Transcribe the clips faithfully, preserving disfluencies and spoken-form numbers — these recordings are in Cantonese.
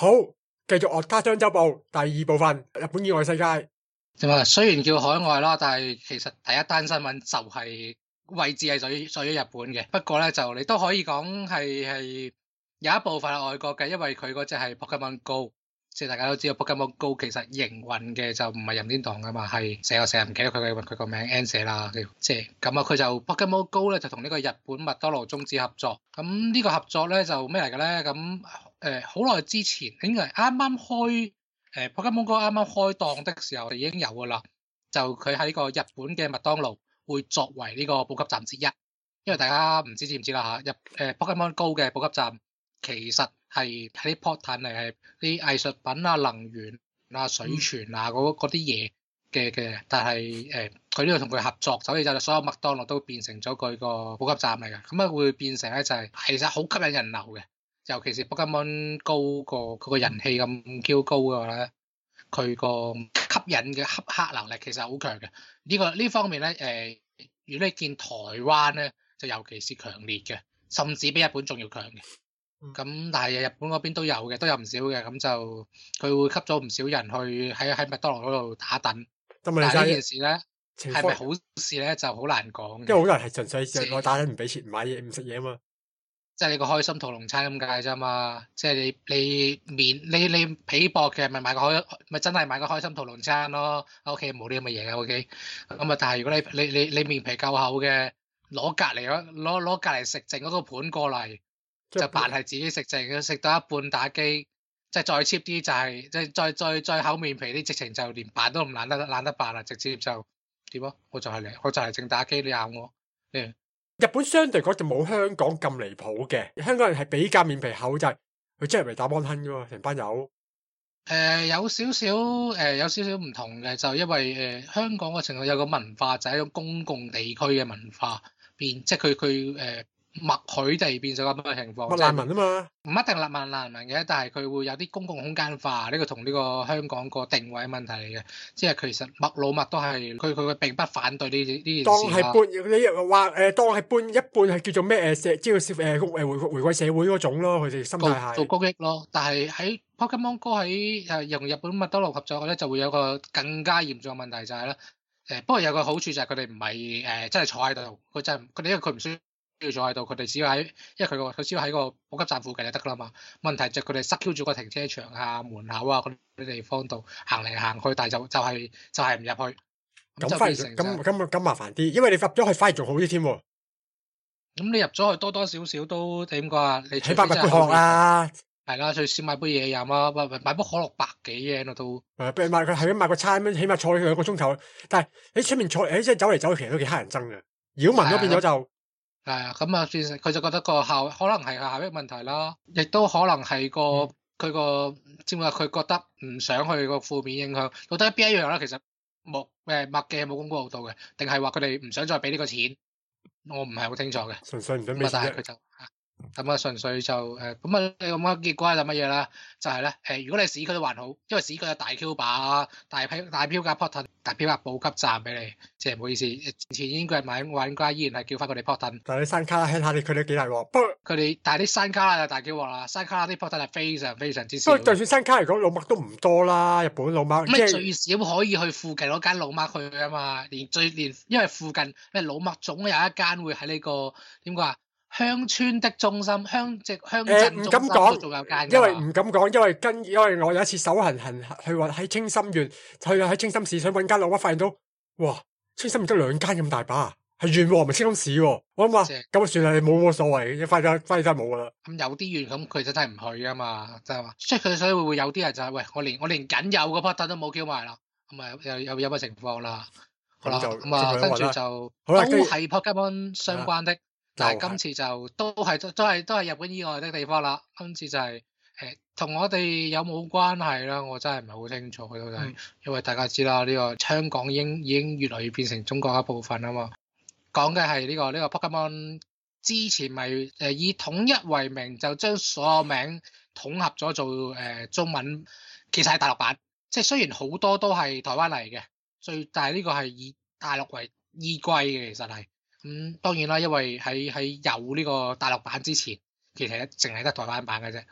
好，繼續樂家張周報第二部分，日本以外世界。 咁啊，雖然叫海外啦，但係其實第一單新聞就係位置係屬於屬於日本嘅。不過咧，就你都可以講係係有一部分係外國嘅，因為佢嗰隻係 Pokemon Go， 即係大家都知道 Pokemon Go 其實營運嘅就唔係任天堂噶嘛，係成日成日唔記得佢嘅佢個名 N 社啦，即係咁啊。佢就 Pokemon Go 咧就同呢個日本麥當勞中止合作。咁呢個合作咧就咩嚟嘅咧？咁誒好耐之前應該係啱啱開。誒 Pokemon Go 啱啱開檔的時候就已經有㗎啦，就佢喺個日本嘅麥當勞會作為呢個補給站之一，因為大家唔知知唔知啦嚇，入誒 Pokemon Go 嘅補給站其實係喺啲 portal 嚟係啲藝術品啊、能源啊、水泉啊嗰啲嘢嘅嘅，但係誒佢呢度同佢合作，所以就所有麥當勞都變成咗佢個補給站嚟嘅，咁啊會變成咧就係其實好吸引人流嘅。尤其是 Pokemon Go 個佢個人氣咁 Q 高嘅話咧，佢個吸引嘅吸客能力其實好強嘅。呢、這個呢方面咧，誒、呃，如果你見台灣咧，就尤其是強烈嘅，甚至比日本仲要強嘅。咁、嗯、但係日本嗰邊都有嘅，都有唔少嘅。咁就佢會吸咗唔少人去喺喺麥當勞嗰度打躉。但係呢件事咧，係咪好事咧，就好難講。 因為好多人係純粹上我打躉唔俾錢，唔買嘢唔食嘢啊嘛。 即係你個開心屠龍餐咁解啫嘛，即係你你面你你皮薄嘅咪買個開咪真係買個開心屠龍餐咯。O K 冇啲咁嘅嘢嘅 O K， 咁啊但係如果你你你你面皮夠厚嘅，攞隔離攞攞攞隔離食剩嗰個盤過嚟，就扮係自己食剩，食到一半打機，即係再 cheap 啲就係即係再再再厚面皮啲，直情就連扮都唔懶得懶得扮啦，直接就點啊？我就係嚟，我就係淨打機，你咬我，你。 日本相對嚟講就冇香港咁離譜嘅，香港人係比較面皮厚，就係佢真係嚟打幫親噶嘛，成班友。誒、 呃，有少少誒、呃，有少少唔同嘅，就因為誒、呃、香港嘅情況有個文化就係、是、一種公共地區嘅文化變，即係佢佢誒默許地變咗咁嘅情況。 難民啊嘛， 唔一定立萬難民嘅，但係佢會有啲公共空間化，呢、這個同呢個香港個定位問題嚟嘅。即係其實麥老麥都係佢佢並不反對呢呢件事。當係半你話誒，當係半一半係叫做咩誒社，即係誒誒回回歸社會嗰種咯，佢哋心態係做公益咯。但係喺 Pokemon Go 喺誒用日本麥當勞合作咧，就會有個更加嚴重嘅問題就係、是、咧，誒、呃、不過有個好處就係佢哋唔係誒真係坐喺度，佢真係佢哋因為佢唔需要。要坐喺度，佢哋只要喺，因為佢個佢只要喺個補給站附近就得噶啦嘛。問題就係佢哋塞 Q 住個停車場啊、門口啊嗰啲地方度行嚟行去，但係就就係、是、就係、是、唔入去。 咁反而咁咁咁麻煩啲，因為你入咗去反而仲好啲添。咁你入咗去多多少少都點講啊？你起碼買杯可樂啦， 係啦，最少買杯嘢飲啊，買買杯可樂百幾嘢咯都。 誒，不如買佢係咁買個餐，起碼坐兩個鐘頭。但係喺出面坐，誒即係走嚟走去，其實都幾乞人憎嘅。擾民嗰變咗就。 係啊，咁啊，變成佢就覺得個效可能係個效益問題啦，亦都可能係個佢個知唔知啊？佢覺得唔想去個負面影響，到底邊一樣啦？其實冇誒麥記冇公告到嘅，定係話佢哋唔想再俾呢個錢？我唔係好清楚嘅。 純粹唔想俾錢。 但係佢就咁啊，純粹就誒咁啊，你咁啊結果係乜嘢咧？就係咧誒，如果你市區都還好，因為市區有大 Q 把、大批大票價 portal、大票價補給站俾你，即係唔好意思，前英國人買玩家依然係叫翻佢哋 portal。 但係啲山卡拉聽下你佢哋幾大鑊，不過佢哋但係啲山卡拉就大 Q 鑊啦，山卡拉啲 portal 係非常非常之少。 不過就算山卡嚟講，老麥都唔多啦，日本老麥。 咁最少可以去附近嗰間老麥去啊嘛，連最連因為附近咩老麥總有一間會喺呢、這個點講啊？鄉村的中心，鄉即鄉鎮中心都仲有間， 因為唔敢講，因為跟因為我有一次手痕痕去話喺清心縣，去喺清心市想揾間老麥，發現到哇，清心縣得兩間咁大把，係縣喎，唔係清心市喎。我諗話咁算啦，你冇冇所謂，快啲快啲真係冇噶啦。 咁有啲縣咁佢真係唔去啊嘛，就係話，即係佢所以會會有啲人就係、是、喂，我連我連僅有嘅 portal 都冇叫埋啦，咁啊又又有乜情況啦？好啦，咁啊跟住就都係 Pokemon 相關的。但係今次就都係都係都係日本以外的地方啦。今次就係誒同我哋有冇關係啦？我真係唔係好清楚到底，嗯、因為大家知啦，呢、呢個香港已經已經越嚟越變成中國一部分啊嘛。講嘅係呢個呢、呢個 Pokemon 之前咪誒以統一為名，就將所有名統合咗做誒、呃、中文，其實係大陸版。即係雖然好多都係台灣嚟嘅，最但係呢個係以大陸為依歸嘅，其實係。咁、嗯、當然啦，因為喺喺有呢個大陸版之前，其實淨係得台灣版嘅啫。即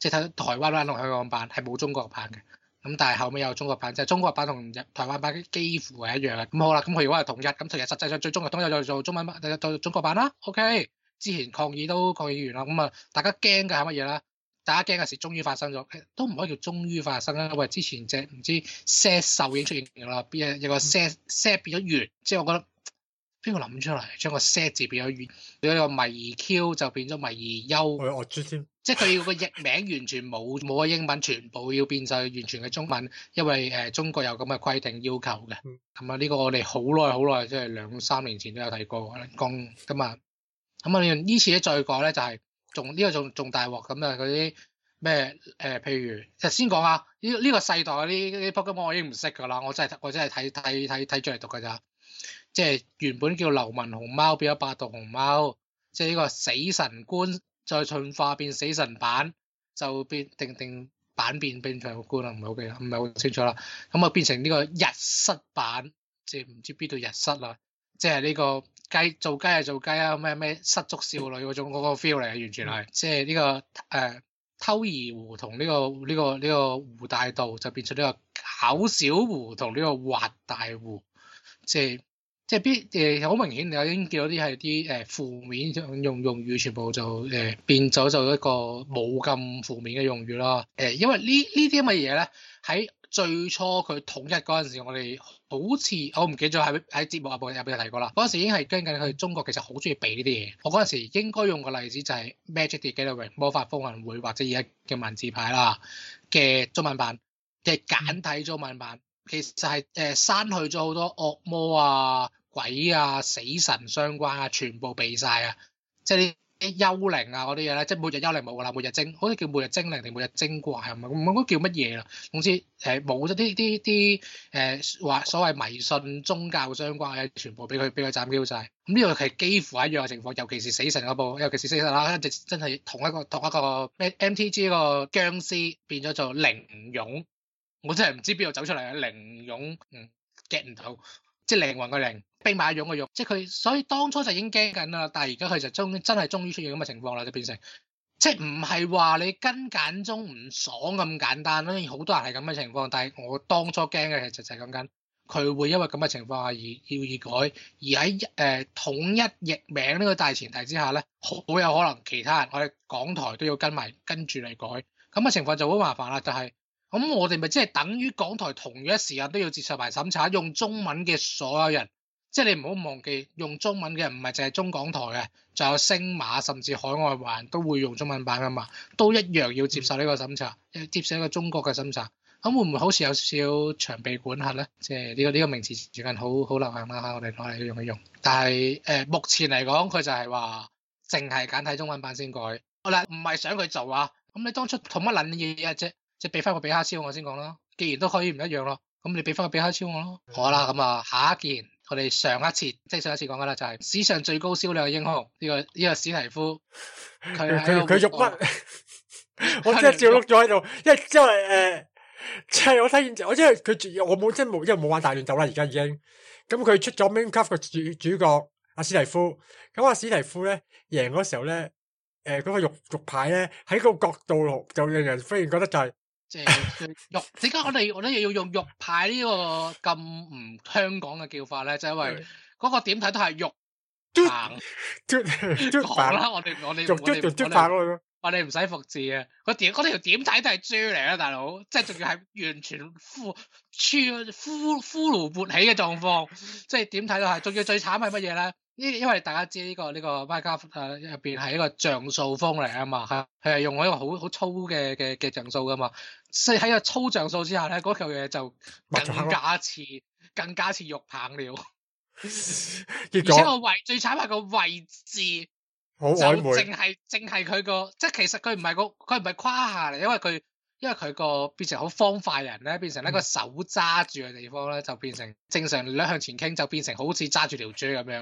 即係睇台灣版同香港版係冇中國版嘅。咁但係後尾有中國版，即係中國版同台灣版幾乎係一樣嘅。咁好啦，咁佢如果係統一，咁其實實際上最終嘅統一就做中文版，就中國版啦。OK， 之前抗議都抗議完啦，咁啊大家驚嘅係乜嘢咧？大家驚嘅事終於發生咗，都唔可以叫終於發生啦。因為之前隻唔知 set 獸已經出現㗎啦，邊有個 set set 變咗圓，即係我覺得。邊個諗出嚟將個 set 字變咗圓，變咗個迷 Q 就變咗迷休。 我我知先， 即係佢要個譯名完全冇冇個英文，全部要變晒完全嘅中文，因為誒、呃、中國有咁嘅規定要求嘅。咁啊呢個我哋好耐好耐，即係兩三年前都有睇過講咁啊。咁啊呢次咧再改咧就係仲呢個仲仲大鑊咁啊，嗰啲咩誒譬如就先講下呢呢個世代嗰啲啲 Pokemon 我已經唔識㗎啦，我真係我真係睇睇睇睇住嚟讀㗎咋。即係原本叫流紋熊貓變咗百毒熊貓，即係呢個死神官再進化變死神版，就變定定版變變長官啦，唔係好記得，唔係好清楚啦。咁啊變成呢個日室版，即係唔知邊度日室啦，即係呢個雞做雞係做雞啊，咩咩失足少女嗰種嗰個 feel 嚟嘅，完全係、嗯、即係呢、這個誒、呃、偷兒湖同呢、這個呢、這個呢、這個湖大道就變成呢個巧小湖同呢個滑大湖，即係。即係必誒好明顯，你已經見到啲係啲誒負面用用語，全部就誒、呃、變咗做一個冇咁負面嘅用語啦。誒、呃，因為呢呢啲咁嘅嘢咧，喺最初佢統一嗰陣時，我哋好似我唔記得咗喺喺節目入邊入邊提過啦。嗰陣時已經係跟緊佢中國其實好中意避呢啲嘢。我嗰陣時應該用個例子就係 Magic the Gathering 魔法風雲會或者而家嘅文字牌啦嘅中文版嘅簡體中文版。其實係誒刪去咗好多惡魔啊、鬼啊、死神相關啊，全部避晒啊！即係啲幽靈啊嗰啲嘢咧，即係每日幽靈冇㗎啦，每日精好似叫每日精靈定每日精怪係咪？唔係嗰叫乜嘢啦？總之誒冇咗啲啲啲誒話所謂迷信宗教相關嘅，全部俾佢俾佢斬 Q 晒。咁呢個係幾乎一樣嘅情況，尤其是死神嗰部，尤其是死神啦，真真係同一個同一個咩 M T G 個僵屍變咗做靈俑。我真係唔知邊度走出嚟嘅靈俑，嗯 get 唔到，即係靈魂嘅靈，兵馬俑嘅俑，即係佢，所以當初就已經驚緊啦。但係而家佢就終真係終於出現咁嘅情況啦，就變成即係唔係話你跟簡中唔爽咁簡單。當然好多人係咁嘅情況，但係我當初驚嘅其實就係講緊佢會因為咁嘅情況下而要而改，而喺誒、呃、統一譯名呢個大前提之下咧，好有可能其他人我哋港台都要跟埋跟住嚟改，咁嘅情況就好麻煩啦，就係、是。咁我哋咪即係等於港台同一時間都要接受埋審查，用中文嘅所有人，即係你唔好忘記，用中文嘅人唔係淨係中港台嘅，仲有星馬甚至海外華人都會用中文版噶嘛，都一樣要接受呢個審查，接受一個中國嘅審查。咁會唔會好似有少少長臂管轄咧？即係呢個呢個名詞最近好好流行啦，我哋攞嚟用一用。但係誒、呃，目前嚟講，佢就係話淨係簡體中文版先改。好啦，唔係想佢做啊，咁你當初同乜撚嘢啫？即係俾翻個比卡超我先講啦，既然都可以唔一樣咯，咁你俾翻個比卡超我咯。好啦，咁啊下一件，我哋上一次即係上一次講嘅啦，就係史上最高銷量嘅英雄呢、這個呢、這個史提夫，佢佢佢喐乜？ 我真係照碌咗喺度，因為因為誒，即係我睇見我因為佢我冇真冇因為冇玩大亂鬥啦，而家已經咁佢出咗 main card 嘅主主角阿史提夫，咁阿史提夫咧贏嗰時候咧，誒、呃、嗰、那個玉玉牌咧喺個角度就令人忽然覺得就係、是。 即係玉，點解我哋我哋又要用玉牌呢個咁唔香港嘅叫法咧？就係、因為嗰個點睇都係玉棒，講啦，我哋我哋我哋我哋唔使服字啊！嗰條嗰條點睇都係豬嚟啦，大佬，即係仲要係完全呼呼呼呼嚕勃起嘅狀況，即係點睇都係。仲要最慘係乜嘢咧？因因為大家知呢、這個呢、這個 Minecraft 誒入邊係一個像素風嚟啊嘛，係佢係用一個好好粗嘅嘅嘅像素噶嘛，所以喺個粗像素之下咧，嗰嚿嘢就更加似更加似肉棒了。而且個位最慘係個位置，就淨係淨係佢個，即係其實佢唔係個佢唔係胯下嚟，因為佢。因為佢個變成好方塊人咧，變成一個手揸住嘅地方咧，就變成正常兩向前傾，就變成好似揸住條豬咁樣。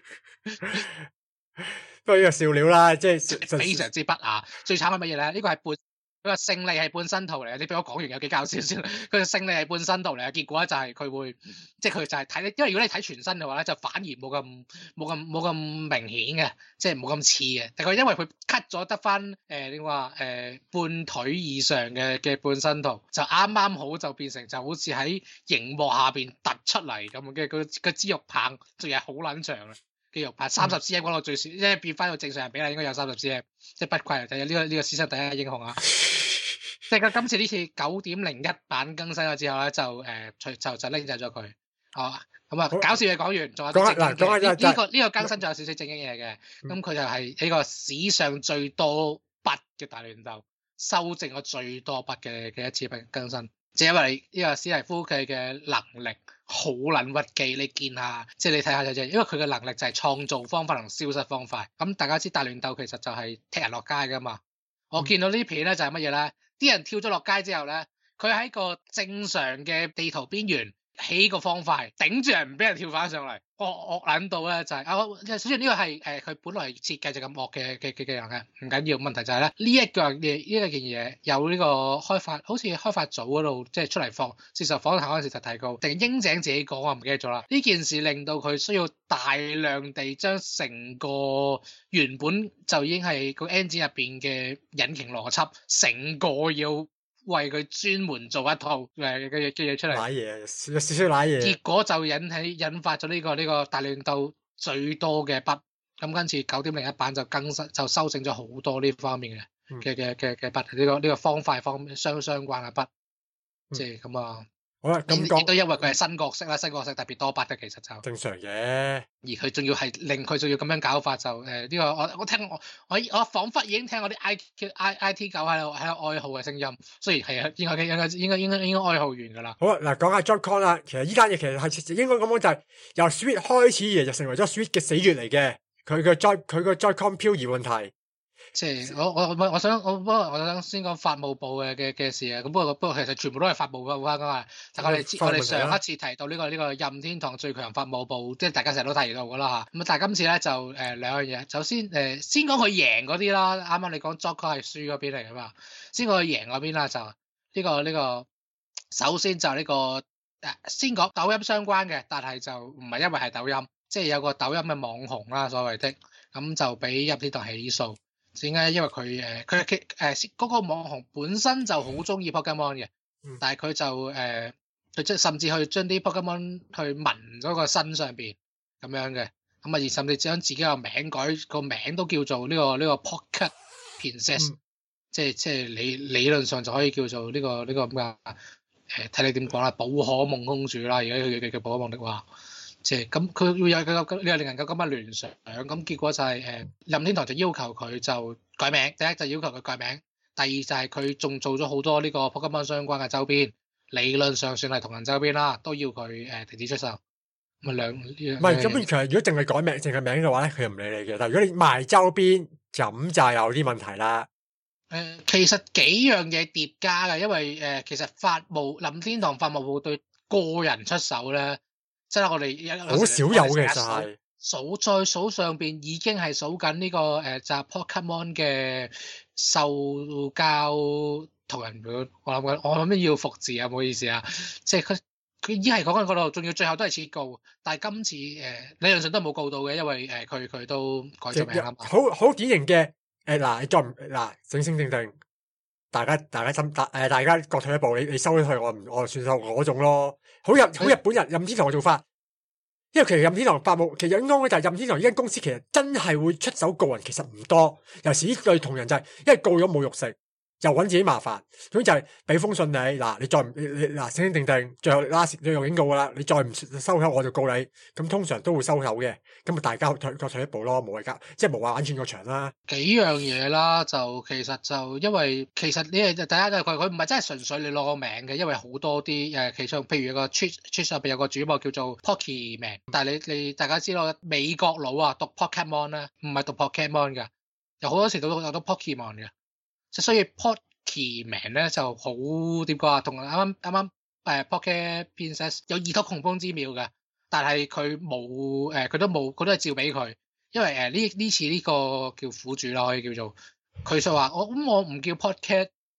不過呢個笑料啦，即係非常之不雅。最慘係乜嘢咧？呢個係半佢話勝利係半身圖嚟嘅，你俾我講完有幾搞笑先。佢嘅勝利係半身圖嚟嘅，結果就係佢會，即係佢就係睇，因為如果你睇全身嘅話咧，就反而冇咁冇咁冇咁明顯嘅，即係冇咁似嘅。但佢因為佢 cut 咗得翻誒點話誒半腿以上嘅嘅半身圖，就啱啱好就變成就好似喺熒幕下邊突出嚟咁嘅，佢個肌肉棒仲係好撚長嘅。肌肉拍三十 cm 講到最少，即係變翻到正常人比例應該有三十 cm，即係不愧係呢個呢個史上第一英雄啊！即係佢今次呢次九點零一版更新咗之後咧，就誒就就就拎走咗佢。哦，咁啊搞笑嘢講完，仲有啲正經嘅。呢呢個呢個更新仲有少少正經嘢嘅。咁佢就係呢個史上最多筆嘅大亂鬥，修正咗最多筆嘅嘅一次更新。就因為呢個史蒂夫佢嘅能力好撚屈機，你見下，即係你睇下就啫。因為佢嘅能力就係創造方法同消失方法。咁大家知大亂鬥其實就係踢人落街噶嘛。我見到呢片咧就係乜嘢咧？啲人跳咗落街之後咧，佢喺個正常嘅地圖邊緣起個方塊，頂住人唔俾人跳翻上嚟。惡惡撚到咧就係、是、啊，首先呢個係誒佢本來設計就咁惡嘅嘅嘅嘅人嘅，唔緊要。問題就係咧呢一樣嘢呢一件嘢有呢個開發，好似開發組嗰度即係出嚟放接受訪談嗰陣時就提高，定英井自己講我唔記得咗啦。呢件事令到佢需要大量地將成個原本就已經係個 engine 入邊嘅引擎邏輯，成個要為佢專門做一套誒嘅嘅嘢出嚟， 瀨嘢，有少少瀨嘢。結果就引起引發咗呢、這個呢、這個大亂鬥最多嘅筆。咁今次九點零一版就更新就修正咗好多呢方面嘅嘅嘅嘅嘅筆，呢、這個呢、這個方塊方面相相關嘅筆，即係咁啊。好啦，咁講亦都因為佢係新角色啦，新角色特別多筆嘅，其實就正常嘅。 而佢仲要係令佢仲要咁樣搞法，就誒呢、呃這個我我聽我我我彷彿已經聽我啲 I I I T 狗喺度喺度哀號嘅聲音。雖然係啊，應該應該應該應該應該哀號完㗎啦。 好啦，嗱講下 Joy-Con 啦，其實依單嘢其實係應該咁講就係由 Switch 開始嘅就成為咗 Switch 嘅死穴嚟嘅。佢個 Joy 佢個 Joy-Con 漂移問題。 即係我我我我想我不過我想先講法務部嘅嘅嘅事啊，咁不過不過其實全部都係法務嘅話㗎嘛。但係我哋知我哋上一次提到呢個呢個任天堂最強法務部，即係大家成日都提到㗎啦嚇。咁但係今次咧就誒兩樣嘢，首先誒先講佢贏嗰啲啦。啱啱你講 Joy-Con 係輸嗰邊嚟㗎嘛？先講佢贏嗰邊啦，就呢個呢個首先就呢個誒先講抖音相關嘅，但係就唔係因為係抖音，即係有個抖音嘅網紅啦，所謂的咁就俾任天堂起訴。點解？因為佢誒佢誒誒嗰個網紅本身就好中意 Pokemon 嘅，嗯、但係佢就誒佢即係甚至去將啲 Pokemon 去紋咗個身上邊咁樣嘅，咁啊而甚至將自己個名改個名都叫做呢、呢個呢、呢個 Pocket Princess，、嗯、即係即係理理論上就可以叫做呢、呢個呢、呢個咁啊誒睇你點講啦，寶可夢公主啦，而家佢叫叫寶可夢的話。即係咁，佢會有佢個，你又令人夠咁嘅聯想，咁結果就係、是、誒任天堂就要求佢就改名，第一就要求佢改名，第二就係佢仲做咗好多呢個 Pokemon 相關嘅周邊，理論上算係同人周邊啦，都要佢誒停止出售。咁啊兩唔係咁，其實如果淨係改名淨係名嘅話咧，佢又唔理你嘅。但係如果你賣周邊，咁就有啲問題啦。 誒、呃，其實幾樣嘢疊加嘅，因為誒、呃、其實法務任天堂法務部對個人出手咧。即係我哋好少有嘅，就係數再數上邊已經係數緊呢個誒就係 Pokemon 嘅受教同人表，我諗緊我諗咩要復字啊，唔好意思啊，即係佢佢已經係講緊嗰度，仲要最後都係撤告，但係今次誒、呃、理論上都冇告到嘅，因為誒佢佢都改咗名啊嘛， 好好典型嘅誒嗱，你再唔嗱整整定定。大家大家心大誒，大家各退一步，你你收咗佢，我唔我算數嗰種咯。好日好日本人任天堂嘅做法，因為其實任天堂法務其實應該就係任天堂呢間公司其實真係會出手告人，其實唔多。尤其是呢對同人就係、是，因為告咗冇肉食，又揾自己麻煩。總之就係俾封信你，嗱你再唔你你嗱醒醒定定，最後 last 你用警告噶啦，你再唔收口我就告你。咁通常都會收口嘅，咁啊大家退各退一步咯，無謂夾，即係無謂玩轉個場啦。 幾樣嘢啦，就其實就因為其實你係第一就佢佢唔係真係純粹你攞個名嘅，因為好多啲誒其中譬如有個 Twitch Twitch 入邊有個主播叫做 Pokemon，但係你你大家知道美國佬啊讀 Pokemon 咧，唔係讀 Pokemon 噶，有好多時都有讀 Pokemon 嘅，所以 Pokemon 咧就好點講啊，同啱啱啱啱誒 Pocket Princess 有異曲同工之妙嘅，但係佢冇誒佢都冇佢都係照俾佢。因為誒呢呢次呢個叫苦主啦，可以叫做佢就話我咁我唔叫 Pocket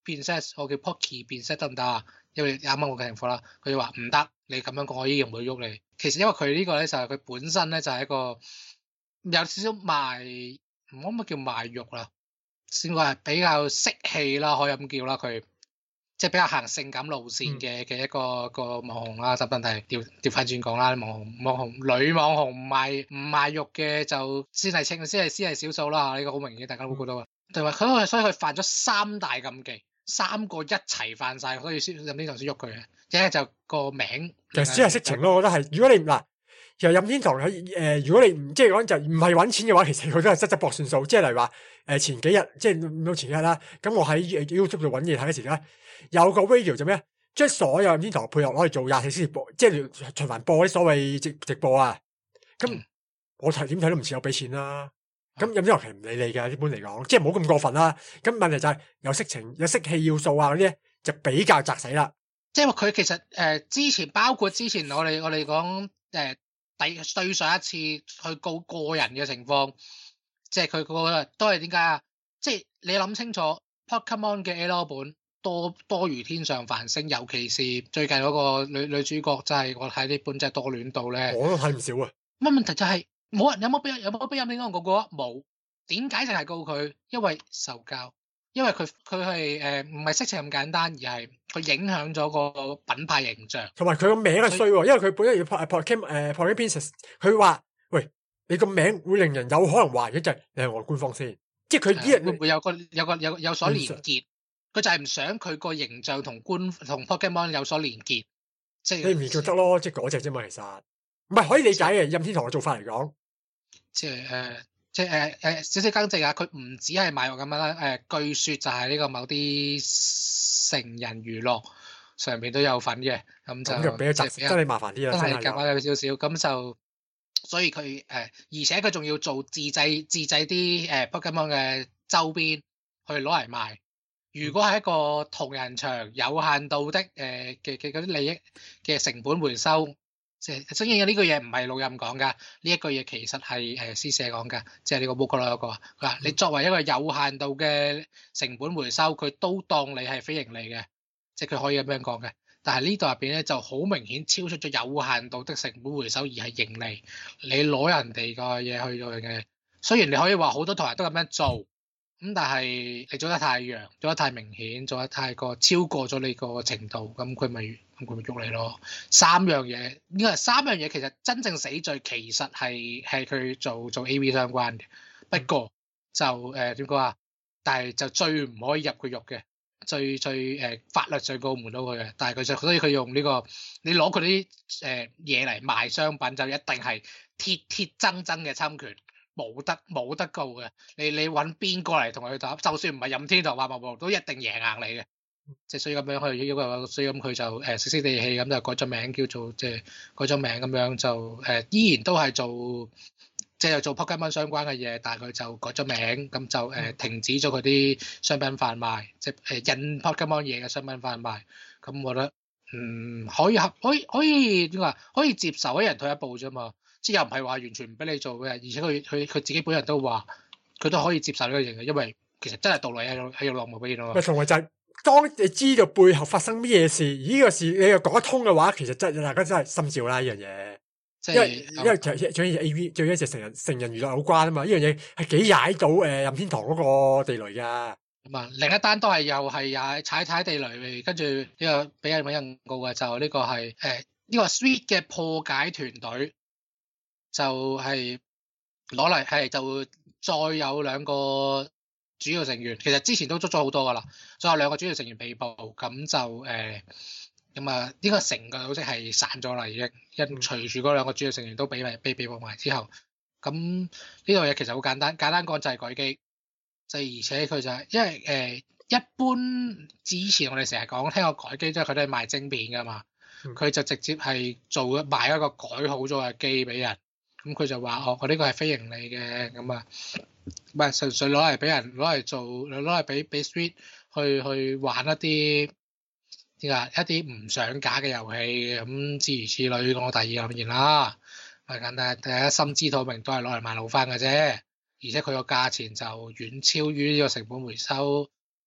變 set， 我叫 Pocky 變 set 得唔得啊？因為啱啱我嘅情況啦，佢就話唔得，你咁樣講我依然唔會喐你。其實因為佢呢個咧就係佢本身咧就係一個有少少賣，唔可唔可以叫賣肉啦，先話係比較色氣啦，可以咁叫啦佢。即係比較行性感路線嘅嘅一個、嗯、一個網紅啦，特別係調調翻轉講啦，網紅網紅女網紅唔賣唔賣肉嘅就先係清先係先係少數啦，呢、這個好明顯，大家都估到啊。同埋佢所以佢犯咗三大禁忌，三個一齊犯晒，所以先任天堂先喐佢嘅。一係就個名其實先係色情咯，我覺得係。如果你唔嗱，其實任天堂佢誒、呃，如果你唔即係講就唔係揾錢嘅話，其實佢都係執執搏算數。即係例如話誒、呃、前幾日即係到前幾日啦，咁我喺 YouTube 度揾嘢睇嘅時咧。有個 video 就咩？將所有任天堂配樂攞嚟做廿四小時播，即係循環播啲所謂直直播啊。咁、嗯、我睇點睇都唔似有俾錢啦。咁任天堂其實唔理你嘅，一般嚟講，即係唔好咁過分啦。咁問題就係有色情、有色氣要素啊嗰啲咧，就比較窄死啦。 即係佢其實誒、呃、之前包括之前我哋我哋講誒第對上一次去告個人嘅情況，即係佢嗰個都係點解啊？即係你諗清楚 Pokemon 嘅 L 本。多多如天上繁星，尤其是最近嗰個女女主角，真係我睇呢本真係多戀到咧。 我都睇唔少啊。 乜問題就係、是、冇人有冇俾有冇俾任天堂告過啊？冇。點解淨係告佢？因為受教，因為佢佢係誒唔係色情咁簡單，而係佢影響咗個品牌形象。同埋佢個名係衰喎，因為佢本身要拍 Pokemon 誒 Pokemon Princess，佢話喂你個名會令人有可能懷疑就係你係我官方先，即係佢啲人會唔會有個有個有有所連結？佢就係唔想佢個形象同官同 Pokemon 有所連結，即係你唔覺得咯？即係嗰隻啫嘛，其實唔係可以理解嘅。任天堂嘅做法嚟講，即係誒、呃，即係誒誒，少少更正啊！佢唔止係賣肉咁樣啦，誒、呃，據說就係呢個某啲成人娛樂上面都有份嘅，咁就咁就比較真係麻煩啲啦，真係夾有少少，咁就所以佢誒、呃，而且佢仲要做自製自製啲誒、呃、Pokemon 嘅周邊去攞嚟賣。如果係一個同人場有限度的誒嘅嘅嗰啲利益嘅成本回收，即係當然呢句嘢唔係老任講㗎，呢一句嘢其實係誒師姐講㗎，即係呢個 Vocaloid 嗰個話，佢話你作為一個有限度嘅成本回收，佢都當你係非盈利嘅，即係佢可以咁樣講嘅。但係呢度入邊咧就好明顯超出咗有限度的成本回收而係盈利，你攞人哋個嘢去做嘅，雖然你可以話好多台人都咁樣做。咁但係你做得太陽，做得太明顯，做得太過超過咗你個程度，咁佢咪咁佢咪喐你咯。三樣嘢，呢個三樣嘢其實真正死罪其實係係佢做做 A V 相關嘅。不過就誒點講啊？但係就最唔可以入佢肉嘅，最最誒、呃、法律最高門到佢嘅。但係佢就所以佢用呢、這個，你攞佢啲誒嘢嚟賣商品，就一定係鐵鐵錚錚嘅侵權。冇得冇得告嘅，你你揾邊個嚟同佢打？就算唔係任天堂話冇都一定贏硬你嘅。即係所以咁樣去，因為所以咁佢就誒識識地氣咁就改咗名叫做即係改咗名咁樣就誒、呃、依然都係做即係做 Pokemon 相關嘅嘢，但係佢就改咗名咁就誒、呃、停止咗佢啲商品販賣，即係誒印 Pokemon 嘢嘅商品販賣。咁我覺得嗯可以合可以可以點話可以接受，一人退一步啫嘛。即係又唔係話完全唔俾你做嘅，而且佢佢佢自己本人都話，佢都可以接受呢個型嘅，因為其實真係道理喺度喺度落幕俾你咯。咪同埋就係當你知道背後發生咩嘢事，呢個事你又講得通嘅話，其實真大家真係心照啦呢樣嘢。即係因為因為最最緊要 A V 最緊要就成人成人娛樂有關啊嘛，呢樣嘢係幾踩到誒任天堂嗰個地雷㗎。咁啊，另一單都係又係踩踩踩地雷，跟住呢個俾人揾人告嘅就呢個係誒呢個 Sweet 嘅破解團隊。就係攞嚟係就再有兩個主要成員，其實之前都捉咗好多噶啦，再有兩個主要成員被捕，咁就誒咁啊呢個成個組織係散咗啦，已經因隨住嗰兩個主要成員都被被被捕埋之後，咁呢樣嘢其實好簡單，簡單講就係改機，就係而且佢就係、是、因為誒、呃、一般之前我哋成日講聽過改機，即係佢都係賣晶片噶嘛，佢就直接係做賣一個改好咗嘅機俾人。咁佢就話：哦，我呢個係非盈利嘅，咁啊，唔係純粹攞嚟俾人攞嚟做，攞嚟俾俾 Sweet 去去玩一啲點啊一啲唔上架嘅遊戲，咁諸如此類。我第二咁言啦，係簡單，大家心知肚明都係攞嚟賣老翻嘅啫。而且佢個價錢就遠超於呢個成本回收，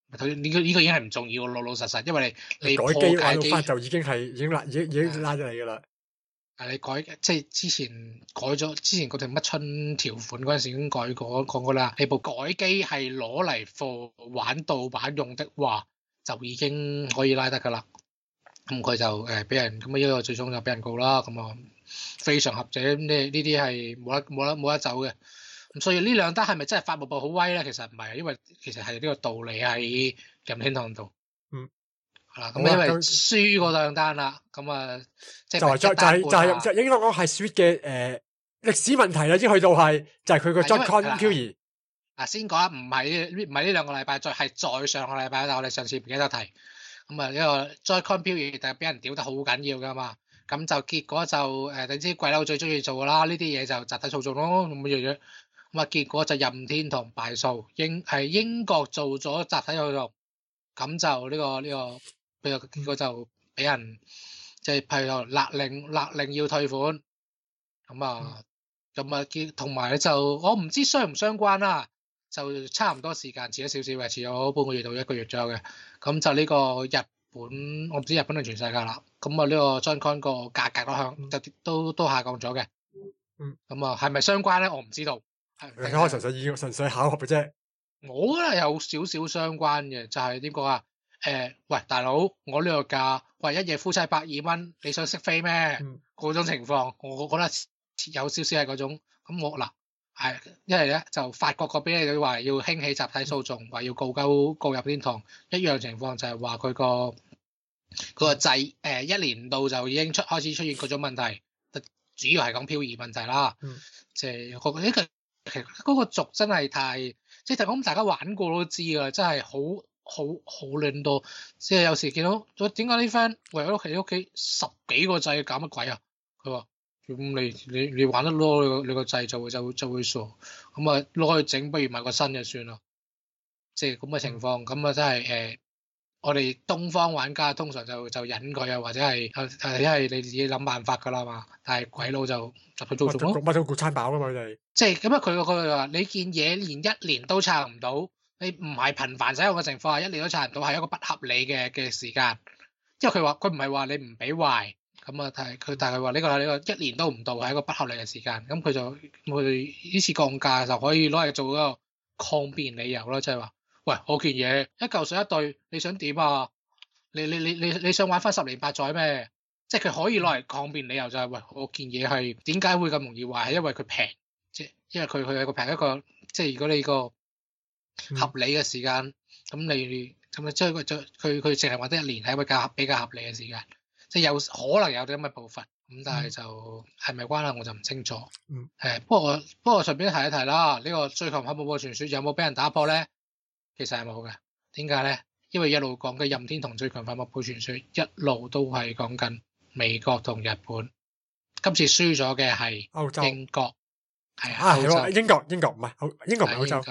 佢呢個呢個已經係唔重要，老老實實，因為你你改機玩到翻就已經係已經拉已經已經拉咗嚟㗎啦。 啊！你改即係之前改咗之前嗰條乜春條款嗰陣時已經改過講過啦。你部改機係攞嚟貨玩盜版用的話，就已經可以拉得㗎啦。咁佢就誒俾人咁啊，呢個最終就俾人告啦。咁啊非常合理，呢呢啲係冇得冇得冇得走嘅。咁所以呢兩單係咪真係法務部好威咧？其實唔係，因為其實係呢個道理喺任天堂度。 嗯。 咁因為輸嗰兩單啦，咁啊，即係就係就係就係就應該講係 Switch 嘅誒歷史問題啦，已經去到係就係佢個 Joy-Con 漂移。 嗱，先講啦，唔係呢唔係呢兩個禮拜，再係再上個禮拜，但我哋上次唔記得提。咁啊，呢個 Joy-Con 漂移就俾人屌得好緊要噶嘛，咁就結果就誒，你知鬼佬最中意做噶啦，呢啲嘢就集體訴訟咯，咁嘅嘢。咁啊，結果就任天堂敗訴，英係英國做咗集體訴訟，咁就呢個呢個。佢就結果就俾人即係譬如勒令勒令要退款，咁啊咁啊結同埋咧就我唔知相唔相關啦，就差唔多時間遲咗少少嘅，遲咗半個月到一個月左右嘅，咁就呢個日本我唔知日本定全世界啦，咁啊呢個 Joy-Con 個價格都向就都都下降咗嘅， 嗯， 咁啊係咪相關咧？我唔知道， 係可能純粹以純粹巧合嘅啫。 我覺得有少少相關嘅，就係點講啊？誒、呃，喂，大佬，我呢個價，喂，一夜夫妻百二蚊，你想識飛咩？嗰、嗯、種情況，我覺得有少少係嗰種。咁我嗱，係一係咧就法國嗰邊佢話要興起集體訴訟，話要告鳩告入天堂。一樣情況就係話佢個佢個制誒、呃、一年度就已經出開始出現嗰種問題，主要係講漂移問題啦。即係我呢個其實嗰個族真係太，即係咁大家玩過都知㗎，真係好。好好亂到，即係有時見到，點解啲 friend 為咗屋企屋企十幾個掣搞乜鬼啊？佢話：咁你你你玩得多，你個你個掣就會就會就會傻，咁啊攞去整，不如買個新就算啦。即係咁嘅情況，咁啊真係誒、呃，我哋東方玩家通常就就忍佢啊，或者係誒一係你自己諗辦法㗎啦嘛。但係鬼佬就就去做做咯， 乜都顧餐飽㗎嘛佢哋。即係咁啊！佢佢話你件嘢連一年都拆唔到。你唔係頻繁使用嘅情況下，一年都拆唔到，係一個不合理嘅嘅時間。因為佢話佢唔係話你唔俾壞，咁啊，但係佢但係話呢個係呢個一年都唔到，係一個不合理嘅時間。咁佢就佢呢次降價就可以攞嚟做一個抗辯理由啦，即係話，喂，我件嘢一嚿水一對，你想點啊？你你你你你想玩翻十年八載咩？即係佢可以攞嚟抗辯理由就係、是，喂，我件嘢係點解會咁容易壞？係因為佢平，即係因為佢佢有個平一個，即係如果你個。合理嘅時間，咁你咁啊，即係佢佢佢淨係話得一年係一個較比較合理嘅時間，即係有可能有啲咁嘅部分，咁但係就係咪關係我就唔清楚。 嗯， 誒，不過我不過我順便提一提啦，呢個最強海姆嘅傳說有冇俾人打破咧？其實係冇嘅。點解咧？因為一路講嘅任天堂最強海姆嘅傳說一路都係講緊美國同日本，今次輸咗嘅係歐洲、英國，係啊，係英國英國唔係英國唔係歐洲。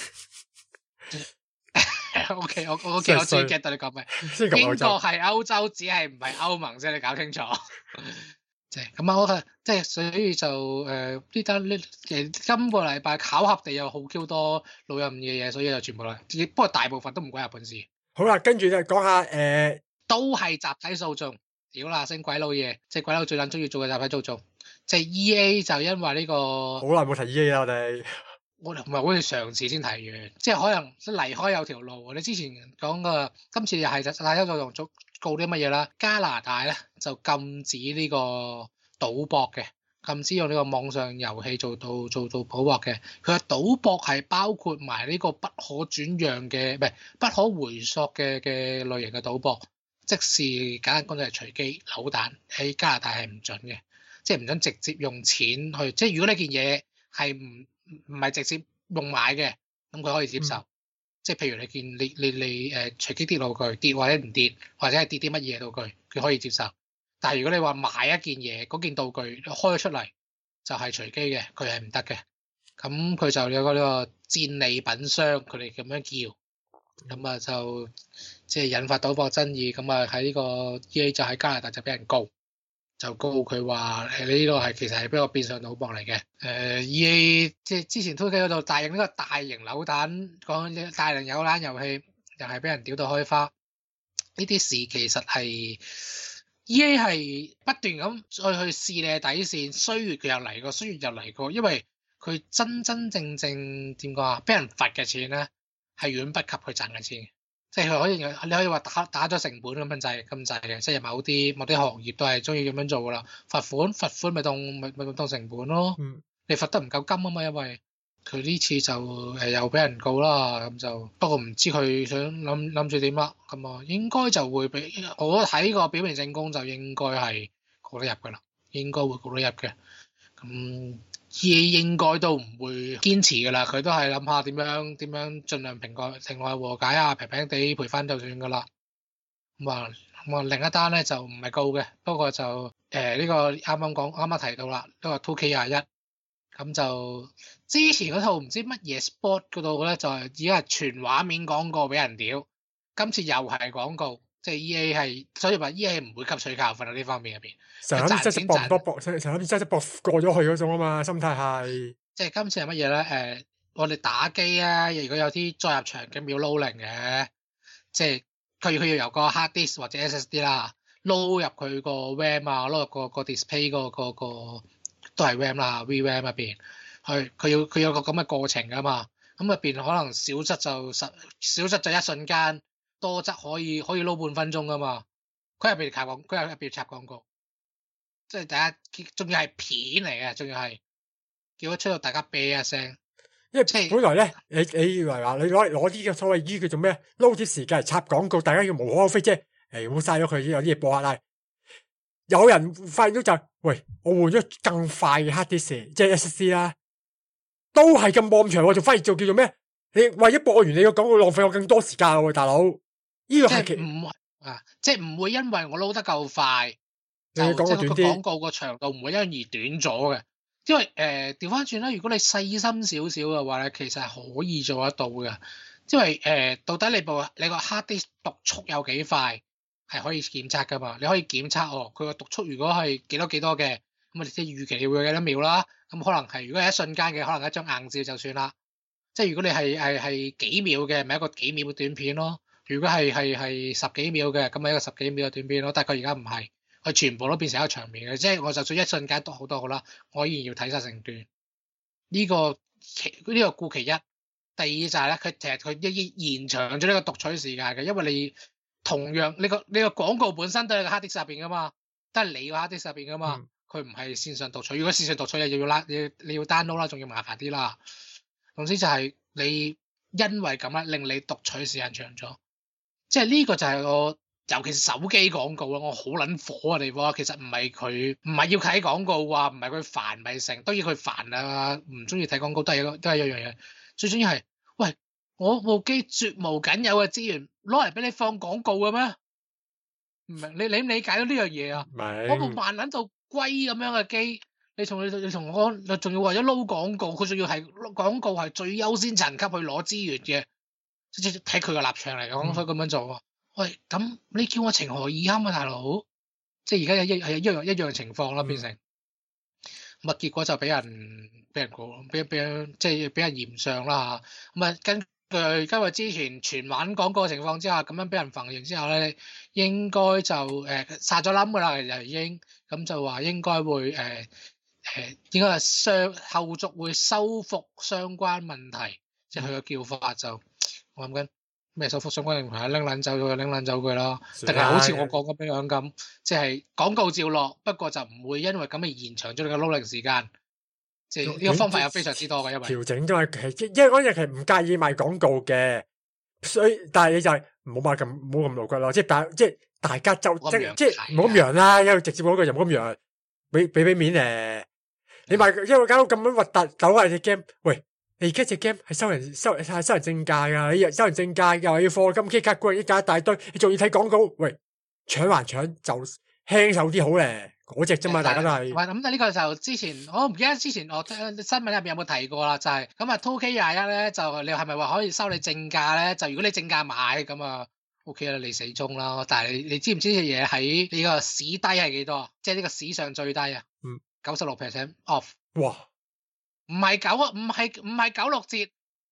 O K， 我我 O K， 我最 get 到你講咩？英國係歐洲，只係唔係歐盟啫，你搞清楚。即係咁啊，我即係所以就誒呢單呢誒今個禮拜巧合地有好 Q 多老任嘅嘢，所以就全部啦。不過大部分都唔關日本事。 好啦，跟住就講下誒、呃， 都係集體訴訟。屌啦，星鬼佬嘢，即係鬼佬最撚中意做嘅集體訴訟。即係 E A 就因為呢、這個好耐冇提 E A 啦，我哋。 我唔係好似上次先提完，即係可能離開有條路。你之前講嘅，今次又係就大家就用咗告啲乜嘢啦？加拿大咧就禁止呢個賭博嘅，禁止用呢個網上遊戲做到做到賭博嘅。佢嘅賭博係包括埋呢個不可轉讓嘅，唔係不可回溯嘅嘅類型嘅賭博，即是簡單講就係隨機扭蛋。喺加拿大係唔準嘅，即係唔準直接用錢去。即係如果呢件嘢係唔唔係直接用買嘅，咁佢可以接受。嗯、即係譬如你見你你你誒隨機跌道具跌或者唔跌，或者係跌啲乜嘢道具，佢可以接受。但係如果你話買一件嘢，嗰件道具開咗出嚟就係隨機嘅，佢係唔得嘅。咁佢就有個呢個戰利品商，佢哋咁樣叫，咁啊就即係引發賭博爭議。咁啊喺呢個 E A 就喺加拿大就俾人告。就告佢話誒，你呢個係其實係俾個變相賭博嚟嘅。誒、呃、E A 即係之前推介嗰度大型呢個大型扭蛋，講大型扭蛋遊戲， 又係俾人屌到開花。呢啲事其實係 E A 係不斷咁再去試你嘅底線，衰月佢又嚟過，衰月又嚟過，因為佢真真正正點講啊，俾人罰嘅錢咧係遠不及佢賺嘅錢。即係佢可以，你可以話打打咗成本咁樣滯咁滯嘅，即係某啲某啲行業都係中意咁樣做噶啦。罰款罰款咪當咪咪當成本咯。 嗯， 你罰得唔夠金啊嘛，因為佢呢次就誒又俾人告啦，咁就不過唔知佢想諗諗住點啦。咁啊，應該就會俾我睇個表面證供就應該係告得入噶啦，應該會告得入嘅。咁 E A 應該都唔會堅持噶啦，佢都係諗下點樣點樣盡量平個庭外和解啊，平平地賠翻就算噶啦。咁啊咁啊，另一單咧就唔係告嘅，不過就誒呢、呃這個啱啱講啱啱提到啦，都話 two K 廿一。咁就之前嗰套唔知乜嘢 sport 嗰度咧，就係已經係全畫面廣告俾人屌。今次又係廣告，即係 E A 係，所以話 E A 唔會吸取教訓喺呢方面入邊。 成日真係搏唔多搏，成日諗住真係搏過咗去嗰種啊嘛，心態係。 即係今次係乜嘢咧？誒、呃，我哋打機啊，如果有啲再入場嘅秒 loading 嘅，即係佢佢要由個 hard disk 或者 S S D 啦，load 入佢個 RAM 啊，load 入個個 display 個個個。都係 RAM 啦 ，V RAM 入邊，佢佢要佢有個咁嘅過程噶嘛，咁入邊可能少則就實，少則就一瞬間，多則可以可以撈半分鐘噶嘛，佢入邊插廣，佢入入邊插廣告，即係大家仲要係片嚟嘅，仲要係叫佢出到大家啤一聲， 因為本來咧，你你以為話你攞攞啲嘅所謂依叫做咩，撈啲時間嚟插廣告，大家要無可厚非啫，誒，唔好嘥咗佢有啲嘢播下啦。有人發現到就係、是，喂，我換咗更快嘅 hard disk，即係 S S D 啦，都係咁播咁長，我仲反而做叫做咩？你為咗播完你個廣告浪費我更多時間喎，大佬。呢、這個係唔啊，即係唔會因為我撈得夠快， 就講個短啲。 廣告個長度唔會因而短咗嘅，因為誒調翻轉啦，如果你細心少少嘅話咧，其實係可以做得到嘅，因為誒、呃、到底你部你個 hard disk 讀速有幾快？係可以檢測噶嘛？你可以檢測哦，佢個讀速如果係幾多幾多嘅，咁我哋即係預期會有幾多秒啦。咁可能係如果係一瞬間嘅，可能一張硬照就算啦。即係如果你係係係幾秒嘅，咪一個幾秒嘅短片咯。如果係係係十幾秒嘅，咁咪一個十幾秒嘅短片咯。但係佢而家唔係，佢全部都變成一個長片嘅。即係我就算一瞬間讀好多好啦，我依然要睇晒成段。呢、這個其呢、這個顧其一。第二就係咧，佢其實佢一一延長咗呢個讀取時間嘅，因為你。同樣，你個你個廣告本身都係個 hard disk 入邊噶嘛，都係你個 hard disk 入邊噶嘛，佢唔係線上讀取。如果線上讀取又要拉，你要你要 download 啦，仲要麻煩啲啦。總之就係你因為咁咧，令你讀取時間長咗。即係呢個就係我，尤其是手機廣告啦，我好撚火嘅地方。其實唔係佢唔係要睇廣告啊，唔係佢煩咪成，當然佢煩啊，唔中意睇廣告都係都係一樣嘢。最重要係，喂。我部機絕無僅有嘅資源攞嚟俾你放廣告嘅咩？唔明你理唔理解到呢樣嘢啊？我部慢撚到龜咁樣嘅機，你同你你同我，你仲要為咗撈廣告，佢仲要係廣告係最優先層級去攞資源嘅，即係睇佢個立場嚟講，可以咁樣做啊？喂，咁你叫我情何以堪啊，大佬？即係而家一係一樣一樣情況啦，變成咁啊，結果就俾人俾人告，俾俾人即係俾人嫌上啦嚇，咁啊跟。佢因為之前全玩廣告嘅情況之下，咁樣俾人罰完之後咧，應該就誒、呃、殺咗冧噶啦，其實已經咁就話應該會誒誒、呃呃、應該係相後續會修復相關問題，即係佢嘅叫法就我諗緊咩修復相關問題，拎撚走佢，拎撚走佢啦，定係好似我講咁樣咁，即係廣告照落，不過就唔會因為咁而延長咗你嘅 loading 時間。即係呢個方法有非常之多嘅，因為調整啫嘛，其因為嗰日其實唔介意賣廣告嘅，所以但係你就係唔好賣咁唔好咁露骨咯，即係大即係大家就即即係唔好咁揚啦，因為直接嗰個又唔好咁揚，俾俾俾面誒，你賣因為搞到咁樣核突，搞壞隻 game，喂，你而家隻 game 係收人收係收人正價噶，你收人正價又要課金 K 卡貴一價一大堆，你仲要睇廣告，喂，搶還搶就輕手啲好咧。嗰隻啫嘛，大家都係。 咁但呢個就之前我唔記得之前我新聞入邊有冇提過啦，就係咁啊 two K 廿一咧，就你係咪話可以收你正價咧？就如果你正價買咁啊 OK 啦，你死忠啦。但係你你知唔知嘅嘢喺呢個市低係幾多？即係呢個史上最低啊！嗯，九十六 percent off。哇！唔係九啊，唔係唔係九六折，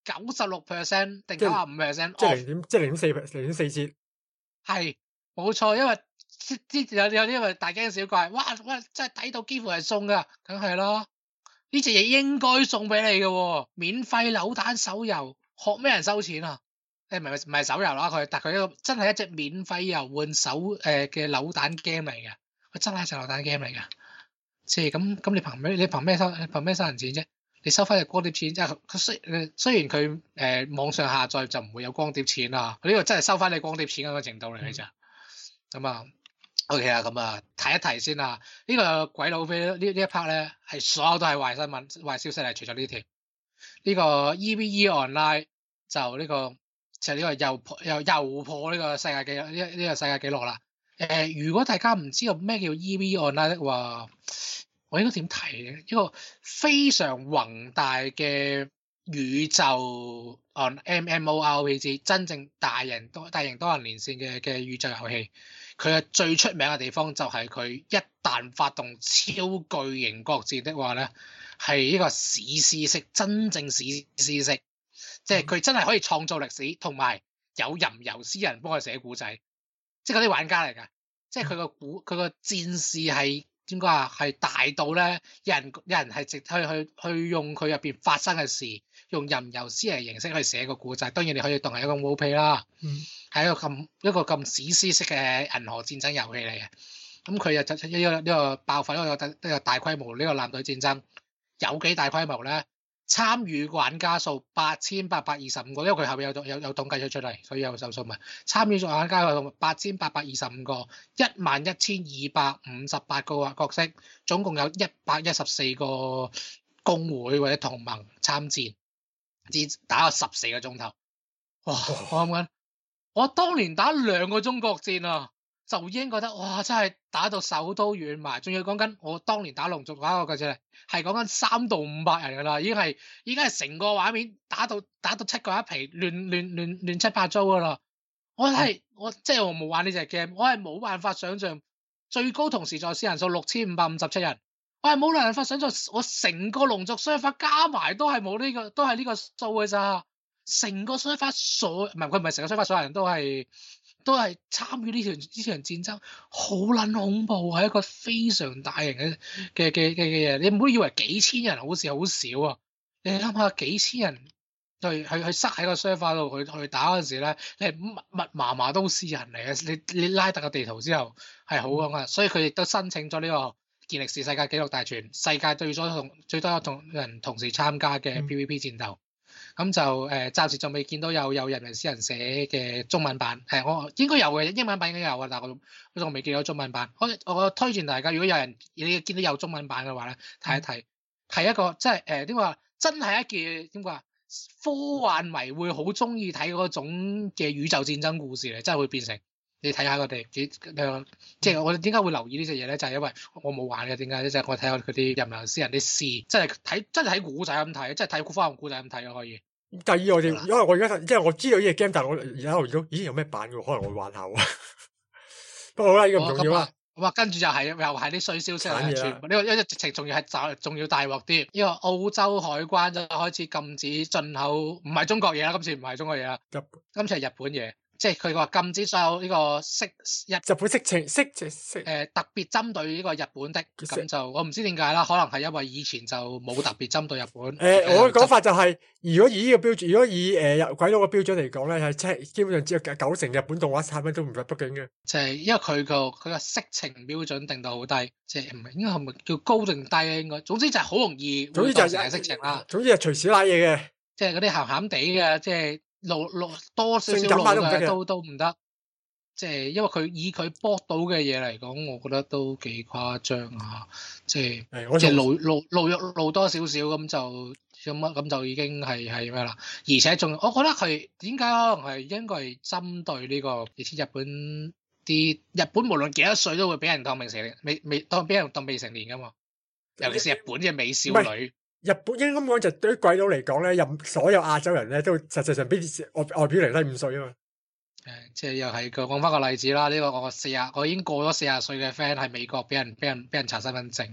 九十六 percent 定九十五 percent， 即係零點即係零點四零點四折。 係冇錯，因為啲有有啲因為大驚小怪，哇哇真係抵到幾乎係送噶，梗係啦。呢隻嘢應該送俾你嘅，免費扭蛋手遊，學咩人收錢啊？誒唔係唔係手遊啦，佢但佢一個真係一隻免費遊換手誒嘅扭蛋 game 嚟嘅，佢真係一隻扭蛋 game 嚟嘅。即係咁咁，你憑咩？你憑咩收？憑咩收人錢啫？你收翻隻光碟錢，即係佢雖誒雖然佢誒、呃、網上下載就唔會有光碟錢啦，佢呢個真係收翻你光碟錢嗰個程度嚟嘅咋。咁啊、嗯、OK 啊，咁啊提一提先啊，呢、這個鬼佬飛呢呢一 part 咧係所有都係壞新聞、壞消息嚟，除咗呢條呢個 E V E Online 就呢、這個就呢、是、個又破又又破呢個世界紀呢呢個世界紀錄啦。誒、呃，如果大家唔知道咩叫 E V E Online 的話，我應該點提咧？一個非常宏大嘅宇宙 on M M O R P G， 真正大型多大型多人連線嘅嘅宇宙遊戲。佢嘅最出名嘅地方就係佢一旦發動超巨型國戰的話咧，係呢個史詩式，真正史詩式，即係佢真係可以創造歷史，同埋有，有吟遊詩人幫佢寫古仔，即係嗰啲玩家嚟㗎。即係佢個古佢個戰士係點講啊？係大到咧，有人有人係直去去去用佢入邊發生嘅事，用吟遊詩人形式去寫個古仔。當然你可以當係一個 role-play 啦，係、嗯、一個咁一個咁史詩式嘅銀河戰爭遊戲嚟嘅。咁佢又就呢個呢個爆發呢個呢個大規模呢個艦隊戰爭，有幾大規模咧？參與玩家數八千八百二十五個，因為佢後邊有有有統計咗出嚟，所以有有數咪參與咗玩家數八千八百二十五個，一萬一千二百五十八個角色，總共有一百一十四個公會或者同盟參戰，只打咗十四個鐘頭。哇！我諗緊，我當年打兩個鐘國戰啊！就已經覺得哇，真係打到手都軟埋，仲要講緊我當年打龍族打個嘅啫，係講緊三到五百人噶啦，已經係已經係成個畫面打到打到七個一皮，亂亂亂亂七八糟噶啦。我係我即係我冇玩呢隻 game，我係冇辦法想象最高同時在線人數六千五百五十七人，我係冇辦法想象我成個龍族 server 加埋都係冇呢個都係呢個數嘅咋，成個 server 所唔係佢唔係成個 server 所有人都係。都係參與呢場呢場戰爭，好撚恐怖，係一個非常大型嘅嘅嘅嘅嘅嘢。你唔好以為幾千人好似好少啊！你諗下幾千人去去去塞喺個 server 度去去打嗰陣時咧，你係密密麻麻都是人嚟嘅。你你拉特個地圖之後係好講啊，所以佢亦都申請咗呢個健力士世界紀錄大全，世界最多同最多同人同時參加嘅 P V P 戰鬥。咁就誒、呃，暫時就未見到有有人民詩人寫嘅中文版，誒、呃，我應該有嘅，英文版應該有嘅，但係我我仲未見到中文版。我我推薦大家，如果有人你見到有中文版嘅話咧，睇一睇，係一個即係誒點話，真係一件點話科幻迷會好中意睇嗰種嘅宇宙戰爭故事嚟，真係會變成你睇下佢哋幾誒，即係我哋點解會留意呢隻嘢咧？就係、是、因為我冇玩嘅，點解咧？就係、是、我睇下佢啲吟遊詩人啲詩，真係睇真係睇古仔咁睇，真係睇科幻古仔咁睇咯，可以。 第二我哋，因為我而家即係我知道呢隻 game，但係我而家留意到，咦有咩版嘅？可能我會玩下喎。不過好啦，呢、這個唔重要啦。咁啊，跟住就係、是、又係啲衰消息嚟，全部呢個一直情仲要係仲要大鑊啲。呢個澳洲海關就開始禁止進口，唔係中國嘢啦，今次唔係中國嘢啦，今次係日本嘢。即係佢話禁止所有呢個色日日本色情色色誒、 呃、特別針對呢個日本的，咁就我唔知點解啦，可能係因為以前就冇特別針對日本。誒、 呃呃、我嘅講法就係、是，如果以呢個標準，如果以誒、呃、鬼佬嘅標準嚟講咧，係即係基本上只有九成日本動畫產品都唔入北京嘅。就係因為佢個佢個色情標準定到好低，即係唔係應該係咪叫高定低咧？應該總之就係好容易會當成係色情啦。總之係隨時拉嘢嘅，即係嗰啲鹹鹹地嘅，即係。露露多少少露嘅都都唔得，即係因為佢以佢搏到嘅嘢嚟講，我覺得都幾誇張啊！即係即係露露露露露多少少咁就咁咁就已經係係咩啦？而且仲，我覺得佢點解可能係應該係針對呢個，而且日本啲日本無論幾多歲都會俾人當未成年，未未當俾人當未成年噶嘛，尤其是日本嘅美少女。 日本應該咁講，就對於鬼佬嚟講咧，任所有亞洲人咧都實際上比外外表嚟低五歲啊嘛。誒， 即係又係講翻個例子啦。呢、這個我四十，我已經過咗四十歲嘅 friend 喺美國俾人俾人俾人查身份證。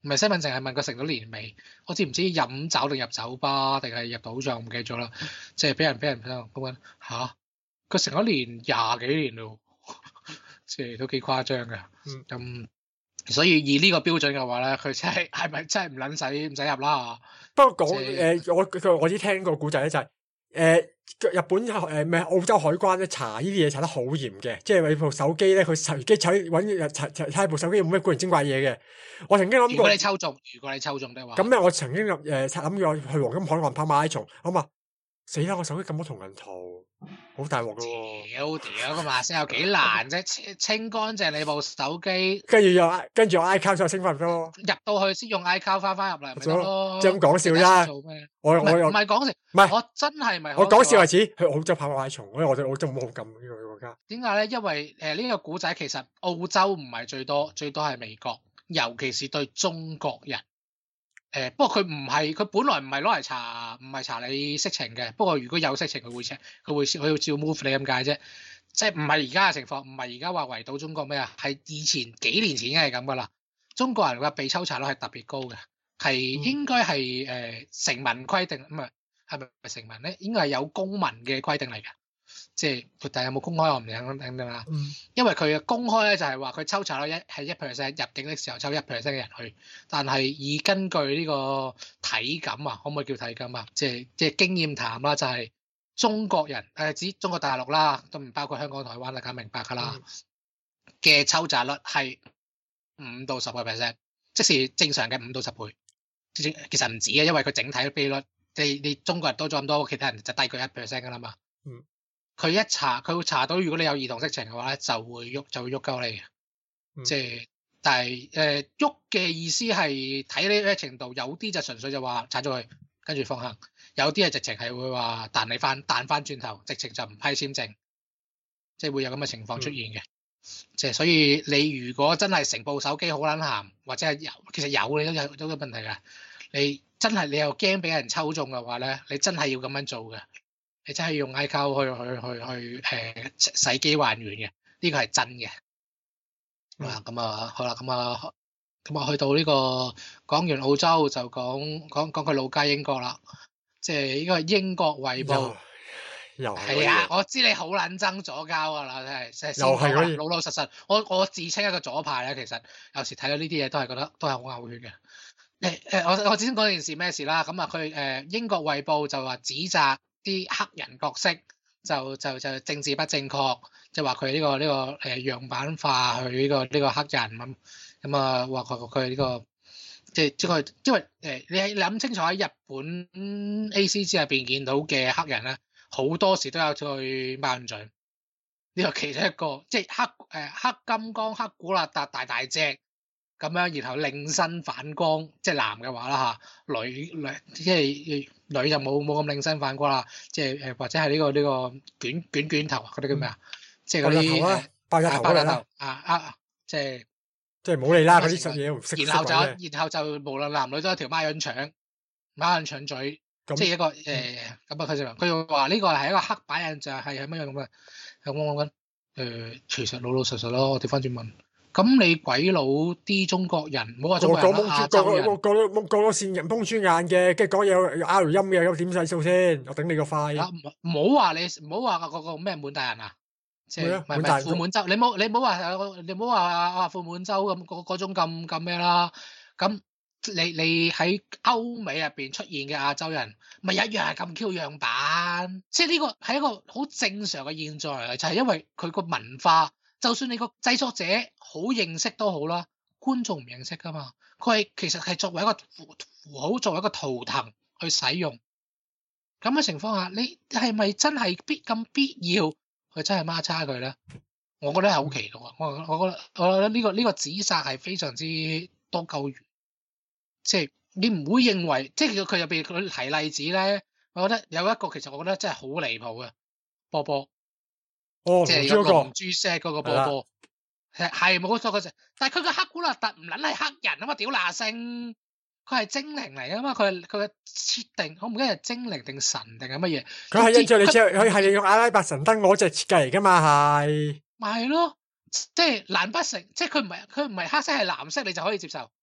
唔係身份證，係問佢成咗年未？我知唔知飲酒定入酒吧定係入賭場，唔記得咗啦。即係俾人俾人咁樣嚇，佢成咗年廿幾年咯，即係都幾誇張嘅。咁、 嗯嗯、所以以呢個標準嘅話咧，佢真係係咪真係唔撚使唔使入啦？ 不過講誒，我我已經聽過古仔咧，就係、是、誒、呃、日本誒咩、呃、澳洲海關咧查呢啲嘢查得好嚴嘅，即係你部手機咧，佢隨機睇揾查查睇部手機有冇咩古靈精怪嘢嘅。我曾經諗過， 如果你抽中，如果你抽中的話， 咁咧我曾經誒諗住去黃金海岸跑馬拉松，我話死啦！我手機咁多同人圖，好大鑊噶喎！ 屌屌個馬先有幾難啫？清清乾淨你部手機， 跟住又跟住我 iCloud 再升翻咗咯。 入到去先用 iCloud 翻翻入嚟咪得咯。 即係咁講笑啫。 做咩？ 我我唔係講笑， 唔係我真係咪？ 我講笑為止，去澳洲跑馬拉松，我我我真冇咁呢個國家。 點解咧？因為誒呢個古仔其實澳洲唔係最多，最多係美國，尤其是對中國人。誒、呃，不過佢唔係，佢本來唔係攞嚟查，唔係查你色情嘅。不過如果有色情，佢會 check，佢會佢要照 move 你咁解啫。即係唔係而家嘅情況，唔係而家話圍堵中國咩啊？係以前幾年前已經係咁噶啦。中國人嘅被抽查率係特別高嘅，係應該係誒、呃、成文規定，唔係係咪成文咧？應該係有公民嘅規定嚟嘅。即係佢但係有冇公開我唔肯肯定啦， 嗯、 因為佢嘅公開咧就係話佢抽查率一係一 percent 入境嘅時候抽一 percent 嘅人去，但係以根據呢個體感啊，可唔可以叫體感啊？即係即係經驗談啦，就係、是、中國人誒指中國大陸啦，都唔包括香港、台灣，大家明白㗎啦嘅、嗯、抽查率係五到十個 percent，即是正常嘅五到十倍。其實唔止嘅，因為佢整體嘅比率，你你中國人多咗咁多，其他人就低過一 percent 㗎啦嘛。 嗯。 佢一查，佢會查到如果你有兒童色情嘅話咧，就會喐，就會喐鳩你嘅。 嗯、即係，但係誒喐嘅意思係睇呢個程度，有啲就純粹就話踩咗佢，跟住放行；有啲係直情係會話彈你翻，彈翻轉頭，直情就唔批簽證，即係會有咁嘅情況出現嘅。即係、嗯、所以你如果真係成部手機好撚鹹，或者係有，其實有你都有都有問題㗎。你真係你又驚俾人抽中嘅話咧，你真係要咁樣做嘅。你真係用 iCloud 去去去去誒、呃、洗機還原嘅，呢、這個係真嘅。嗱咁、嗯、啊，好啦，咁啊，咁啊，去到呢、這個講完澳洲就講講講佢老家英國啦，即係呢個英國衛報。 又係啊，我知你好撚憎左膠噶啦，真係。又係嗰啲老老實實。我我自稱一個左派咧，其實有時睇到呢啲嘢都係覺得都係好嘔血嘅。誒誒，我我先講件事咩事啦。咁啊，佢誒英國衛報就話指責啲黑人角色就就就政治不正確，即係話佢呢個呢、呢個誒樣板化佢呢、呢個呢、呢個黑人咁咁啊，話佢佢呢個即係即係因為誒、呃、你你諗清楚喺日本 A C G 入邊見到嘅黑人咧，好多時都有去貓眼嘴，呢個其中一個即係黑誒、呃、黑金剛黑古勒達大大隻。咁樣，然後令身反光，即係男嘅話啦嚇，女女即係女就冇冇咁令身反光啦，即係誒或者係呢、呢個呢、呢個捲捲捲頭嗰啲叫咩啊？即係嗰啲爆炸頭啦， 啊啊！即係即係冇理啦，嗰啲實嘢唔識。 然後就然後就無論男女都有條孖潤腸，孖潤腸嘴，即係一個誒咁啊！佢就佢又話呢個係一個黑板印象，係係乜樣咁啊？咁我講緊誒，其實老老實實咯，我調翻轉問。咁你鬼佬啲中國人，唔好話中國人啦，亞洲人， 個個都個個線人崩穿眼嘅，跟住講嘢有 R 音嘅，有點細數先，我頂你個肺。 唔好話你，唔好話個個咩滿大人啊，即係唔係唔係傅滿洲，你冇你冇話你冇話啊傅滿洲咁嗰嗰種咁咁咩啦？咁你你喺歐美入邊出現嘅亞洲人，咪一樣係咁 Q 樣板，即係呢個係一個好正常嘅現象嚟嘅，就係因為佢個文化。就算你個製作者好認識都好啦，觀眾唔認識噶嘛。佢係其實係作為一個符號，作為一個圖騰去使用。咁嘅情況下，你係咪真係必咁必要去真係孖叉佢咧？我覺得係好奇怪。我我覺得我覺得呢個呢個指責係非常之多鳩餘。即係你唔會認為，即係佢入邊佢提例子咧，我覺得有一個其實我覺得真係好離譜嘅波波。 哦， 即係有龍珠 set 嗰個波波，係係冇錯嗰隻，但係佢個黑古勒特唔撚係黑人啊嘛，屌嗱聲，佢係精靈嚟啊嘛，佢係佢嘅設定，我唔記得係精靈定神定係乜嘢。 佢係印象你知，佢係用阿拉伯神燈嗰隻設計嚟噶嘛，係。咪係咯，即係難不成，即係佢唔係佢唔係黑色係藍色，你就可以接受。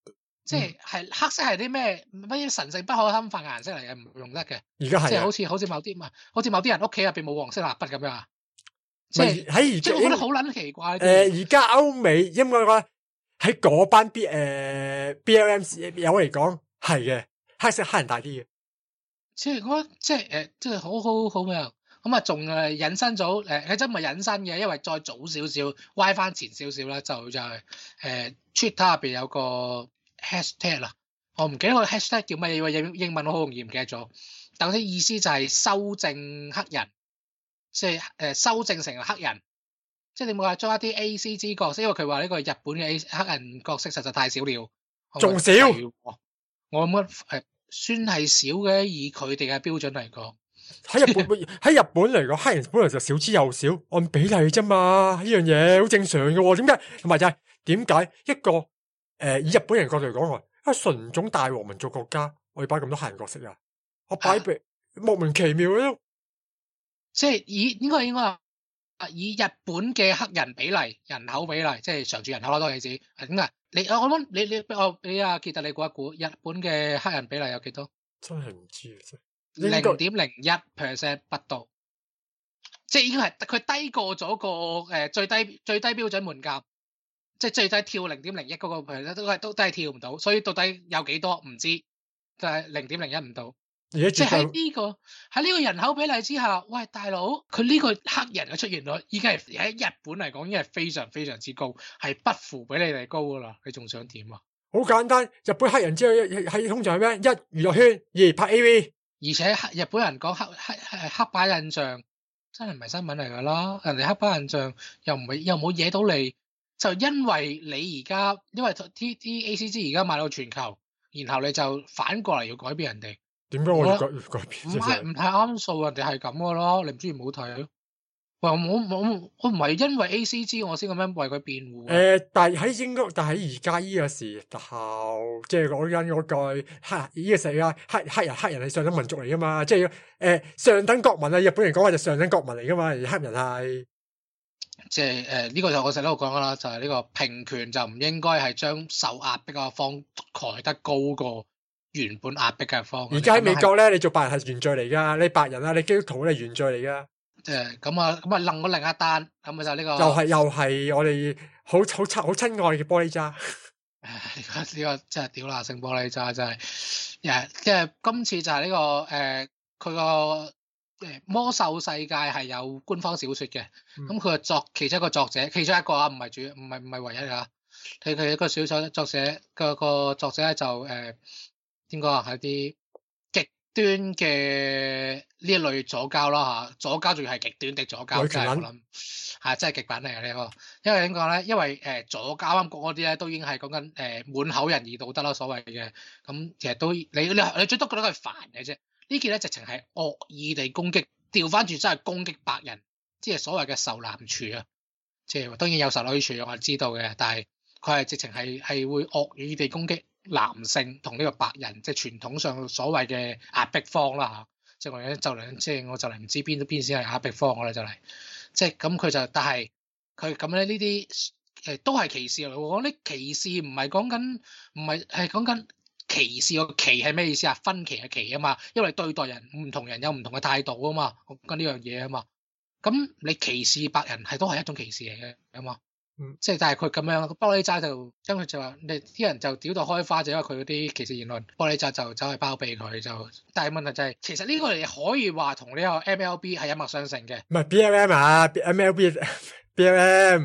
即係係黑色係啲咩乜神聖不可侵犯嘅顏色嚟嘅，唔用得嘅。 而家係即係好似好似某啲嘛，好似某啲人屋企入邊冇黃色蠟筆咁樣啊。即係喺而即係我覺得好撚奇怪。 誒而家歐美因為我喺嗰班 B 誒 B L M 友嚟講係嘅，黑色黑人大啲嘅。 即係我即係誒，即係好好好咩？咁啊，仲誒引申咗誒，佢真唔係引申嘅，因為再早少少，歪翻前少少啦，就就係誒 Twitter 入邊有個 hashtag 啦，我唔記得個 hashtag 叫乜嘢，因為英英文我好容易唔記得咗。但係啲意思就係修正黑人，即係誒修正成黑人，即係你冇話將一啲 A C G 角色，因為佢話呢個日本嘅 A 黑人角色實在太少了， 仲少。 我諗誒算係少嘅，以佢哋嘅標準嚟講。 喺日本喺日本嚟講，黑人本來就少之又少，按比例啫嘛，呢樣嘢好正常嘅。點解？同埋就係點解一個誒、呃、以日本人角度嚟講，啊純種大和民族國家，我要擺咁多黑人角色啊？我擺俾、啊、莫名其妙咯。即係以應該應該話以日本嘅黑人比例、人口比例，即係常住人口啦，當然指係點解？你我諗你你我俾阿傑特你估一估，日本嘅黑人比例有幾多？ 真係唔知啊！真。 零點零一 percent 不到，即係已經係佢低過咗個誒最低最低標準門檻，即係最低跳零點零一嗰個 percent 都係都都係跳唔到，所以到底有幾多唔知，就係零點零一唔到。即係喺呢個喺呢個人口比例之下，喂大佬，佢呢個黑人嘅出現率已經係喺日本嚟講已經係非常非常之高，係不符比你哋高噶啦，你仲想點啊？好簡單，日本黑人之後係通常係咩？一娛樂圈，二拍 A V。 而且日本人講黑黑黑黑白印象真係唔係新聞嚟噶啦，人哋黑白印象又唔係又冇惹到你，就因為你而家因為 T T A C G 而家賣到全球，然後你就反過嚟要改變人哋。 點解我要改要改變？ 唔係唔係啱數，人哋係咁噶咯，你唔中意唔好睇咯。喂，我我我唔係因為 A C G 我先咁樣為佢辯護。誒、 呃，但係喺英國，但係而家呢個時候，即係講緊嗰句黑呢個世界黑黑人黑人係上等民族嚟噶嘛，即係誒、呃、上等國民啊，日本人講話就上等國民嚟噶嘛，而黑人係即係誒呢個就我成日都講噶啦，就係、是、呢個平權就唔應該係將受壓迫嘅方抬得高過原本壓迫嘅方。 而家喺美國咧，你做白人係原罪嚟噶，你白人啊，你基督徒咧係原罪嚟噶。 即係咁啊，咁啊，楞咗另一單，咁啊就呢個又係又係我哋好好親好親愛嘅玻璃渣。 誒，呢個真係屌乸性玻璃渣，真係，誒，即係今次就係呢個誒，佢個誒魔獸世界係有官方小說嘅，咁佢個作其中一個作者，其中一個啊，唔係主，唔係唔係唯一㗎，佢佢一個小說作者個個作者咧就誒點講啊，係啲端嘅呢一類左膠啦嚇，左膠仲要係極端的左膠，真係我諗係真係極品嚟嘅呢個。因為點講咧？因為誒、呃、左膠啱講嗰啲咧，都已經係講緊誒滿口仁義道德啦，所謂嘅。咁其實都你你你最多覺得佢煩嘅啫。呢件咧直情係惡意地攻擊，調翻轉真係攻擊白人，即係所謂嘅仇男處啊。即係當然有仇女處，我知道嘅，但係佢係直情係係會惡意地攻擊男性同呢個白人，即係傳統上所謂嘅壓迫方啦嚇，即係我哋就嚟，即係我就嚟唔知邊邊先係壓迫方，我哋就嚟，即係咁佢就，但係佢咁咧呢啲誒都係歧視嚟喎。我講啲歧視唔係講緊，唔係係講緊歧視個歧係咩意思啊？分歧嘅歧啊嘛，因為對待人唔同人有唔同嘅態度啊嘛，我講緊呢樣嘢啊嘛。咁你歧視白人係都係一種歧視嚟嘅啊嘛。嗯，即係但係佢咁樣，玻璃渣就跟佢就話，你啲人就屌到開花，就因為佢嗰啲歧視言論，玻璃渣就走去包庇佢就。但係問題就係、是，其實呢個你可以話同呢個 M L B 係一脈相承嘅。唔係 B L M 啊 ，M L B，B L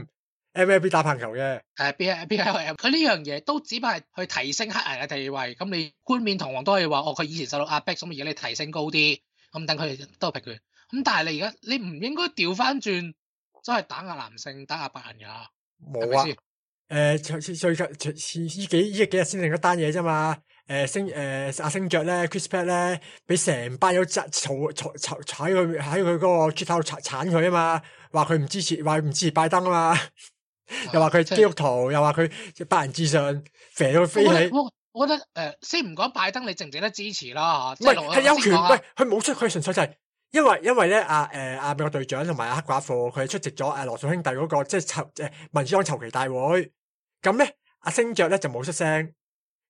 M，M L B 打棒球嘅。係 B B L M， 佢呢樣嘢都只不過係去提升黑人嘅地位。咁你冠冕堂皇都可以話，哦，佢以前受到壓迫，咁而家你提升高啲，咁等佢哋都平權。咁但係你而家你唔應該調翻轉，真係打壓男性、打壓白人㗎。冇啊，誒、呃，最最最呢幾呢幾日先另一單嘢啫嘛，誒、呃、星誒阿星爵咧 Chris Pratt 咧，俾成班友窒嘈嘈嘈踩佢喺佢嗰個 Twitter 度鏟鏟佢啊嘛，話佢唔支持，話唔支持拜登啊嘛，又話佢基督徒，又話佢白人至上，肥到飛起。我我覺得誒、呃，先唔講拜登，你值唔值得支持啦吓？唔係係有權，喂，佢冇出，佢純粹就係、是。因為因為咧阿誒阿美國隊長同埋阿黑寡婦佢係出席咗誒羅素兄弟嗰、那個即係籌誒民主黨籌期大會，咁咧阿星爵咧就冇出聲，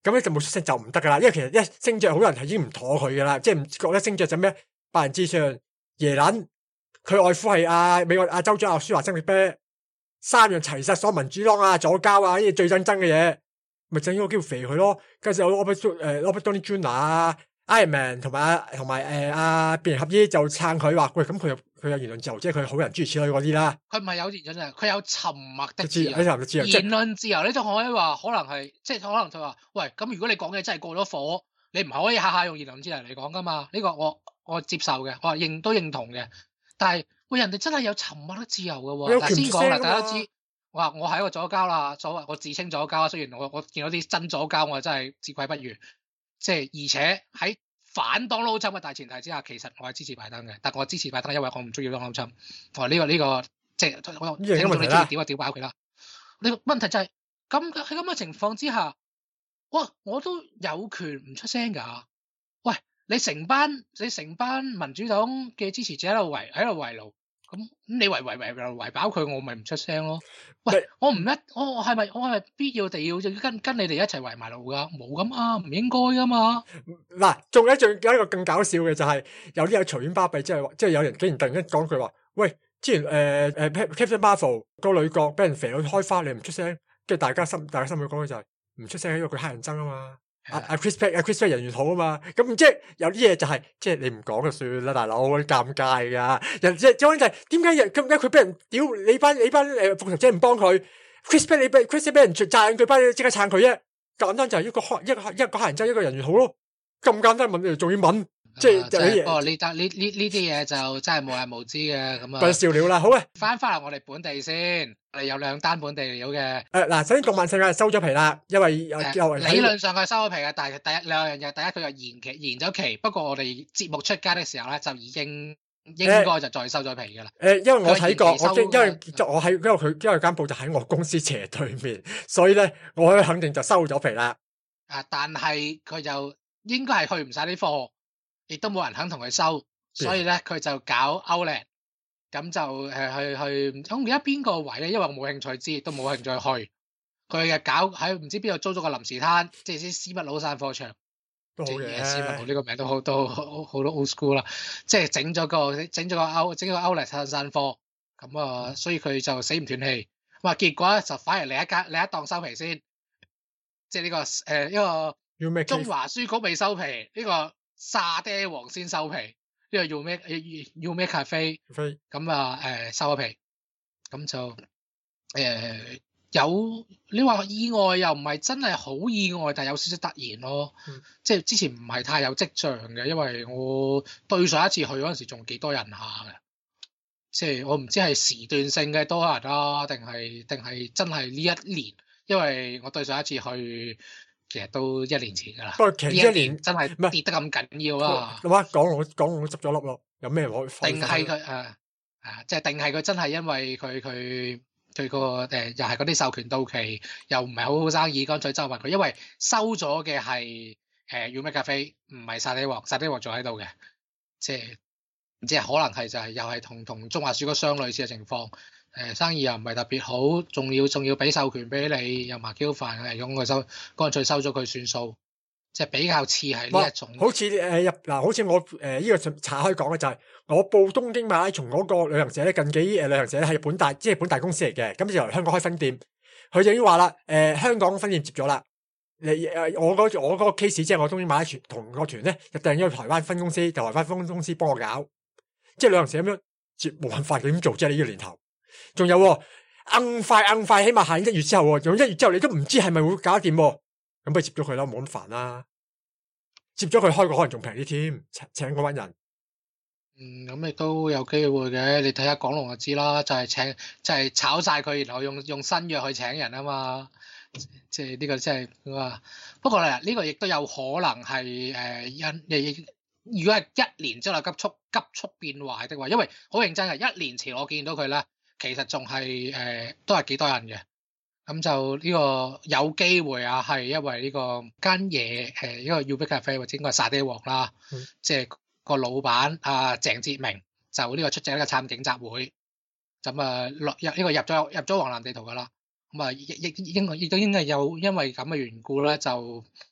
咁咧就冇出聲就唔得噶啦，因為其實一星爵好多人係已經唔妥佢噶啦，即係唔覺得星爵就咩百人之上耶撚，佢外父係阿美國阿州長阿舒華生力啤，三樣齊晒，所有民主黨啊左膠啊呢啲最憎憎嘅嘢，咪整咗個機會肥佢咯。跟住有 Robert 誒 Robert Downey Junior 啊 Iron Man 同埋同埋誒阿變形俠醫就撐佢話喂，咁佢有佢有言論自由，即係佢好人諸如此類嗰啲啦。 佢唔係有言論自由，佢有沉默的自由。 言論自由你就可以話可能係即係可能佢話喂，咁如果你講嘅真係過咗火，你唔可以下下用言論自由嚟講噶嘛？呢個我我接受嘅，我認都認同嘅。但係喂，人哋真係有沉默的自由嘅喎。嗱，先講啦，大家都知。我話我係一個左膠啦，左我自稱左膠，雖然我我見到啲真左膠，我真係自愧不如。即係而且喺反 Donald Trump 嘅大前提之下，其實我係支持拜登嘅。但我支持拜登，因為我唔中意 Donald Trump。我呢個呢個即係我聽到你中意屌就屌爆佢啦。呢個問題就係咁喺咁嘅情況之下，哇！我都有權唔出聲㗎。喂，你成班你成班民主黨嘅支持者喺度圍喺度圍爐。咁咁你圍圍圍圍圍飽佢，我咪唔出聲咯。喂，我唔一我我係咪我係咪必要地要跟跟你哋一齊圍埋爐噶？冇咁啊，唔應該噶嘛。 嗱，仲有一仲有一個更搞笑嘅就係、是、有啲有隨便巴閉，即係即係有人竟然突然間講句話，喂，之前誒誒 Captain Marvel 個女角俾人肥到開花，你唔出聲，跟住大家心大家心裏講嘅就係、是、唔出聲，因為佢黑人憎啊嘛。阿阿 Chris Pratt 阿 Chris Pratt 人緣好啊嘛，咁即係有啲嘢就係、是、即係你唔講就算啦，大佬好尷尬噶。人即係最緊就係點解人咁解佢俾人屌你班你班誒復仇者唔幫佢 Chris Pratt 你俾 Chris Pratt 俾人讚佢班即刻撐佢啫，簡單就係一個黑一個一個黑人憎一個人緣好咯，咁簡單問你仲要問。即係就啲嘢， 哦呢單呢呢呢啲嘢就真係無人無知嘅咁啊！ 講笑料啦，好啊， 翻翻嚟我哋本地先，我哋有兩單本地料嘅。 誒嗱，首先動漫世界收咗皮啦，因為又、呃、 理論上佢收咗皮嘅，但係第一兩樣嘢，第一佢又延期延咗期，不過我哋節目出街嘅時候咧，就已經應該就再收咗皮噶啦。誒、呃，因為我睇過，我因為我喺因為佢因為間鋪就喺我公司斜對面，所以咧我可以肯定就收咗皮啦。 啊，但係佢就應該係去唔晒啲貨。亦都冇人肯同佢收，所以咧佢就搞 Outlet， 咁就誒去去，我唔記得邊個位咧，因為我冇興趣知，亦都冇興趣去。佢嘅搞喺唔知邊度租咗個臨時攤，即係啲絲襪佬散貨場。 都好嘅， 絲襪佬呢個名都好都好好多 old school 啦，即係整咗個整咗個 Out 整咗個 Outlet 散散貨，咁啊，所以佢就死唔斷氣。咁啊，結果咧就反而另一間另一檔收皮先，即係呢個誒一個中華書局未收皮呢、呢個。沙爹王先收皮，呢、這個要咩要要咩咖啡咁啊？誒、呃，收咗皮，咁就誒、呃、有你話意外又唔係真係好意外，但係有少少突然咯。嗯、即係之前唔係太有跡象嘅，因為我對上一次去嗰陣時仲幾多人下嘅，即係我唔知係時段性嘅多人啦，定係定係真係呢一年，因為我對上一次去。其實都一年前噶啦，不過其實一年真係跌得咁緊要啊！ 咁啊，講我講我執咗粒咯，有咩可以？ 定係佢誒誒，即係定係佢真係因為佢佢佢個誒又係嗰啲授權到期，又唔係好好生意，乾脆周問佢，因為收咗嘅係誒要咩咖啡，唔係沙爹王，沙爹王仲喺度嘅，即係唔知係可能係就係、是、又係同同中華書局相類似嘅情況。誒生意又唔係特別好，仲要仲要俾授權俾你，又麻嬌煩，係咁佢收，乾脆收咗佢算數，即係比較似係呢一種。 好似誒入嗱，好似我誒呢、呃這個查開講嘅就係、是，我報東京馬拉松嗰個旅行社咧，近幾誒旅行社咧係日本大，即係日本大公司嚟嘅，咁就由香港開分店，佢就已經話啦，誒、呃、香港分店接咗啦，你誒我嗰我嗰個 case 即係我東京馬拉松同個團咧，就訂咗台灣分公司，就台灣分公司幫我搞，即係旅行社咁樣接冇辦法點做啫？呢、這個年頭。仲有硬快硬快，起碼下年一月之後，用一月之後你都唔知係咪會搞掂，咁不如接咗佢啦，冇咁煩啦。接咗佢開個可能仲平啲添，請嗰班人。 嗯，咁亦都有機會嘅，你睇下港龍就知啦，就係、是、請就係、是、炒晒佢，然後用用新藥去請人啊嘛。即係呢個真係啊。不過咧，呢、這個亦都有可能係誒因如果係一年之後急速急速變壞的話，因為好認真嘅，一年前我見到佢咧。其實仲係誒都係幾多人嘅，咁就呢個有機會啊，係因為呢個間嘢誒一個 Ube Cafe 或者應該係沙爹王啦，嗯、即係個老闆啊鄭哲明就呢個出席一個參警集會，咁啊落入呢個入咗入咗黃藍地圖噶啦，咁啊亦亦應亦都應該有因為咁嘅緣故咧，就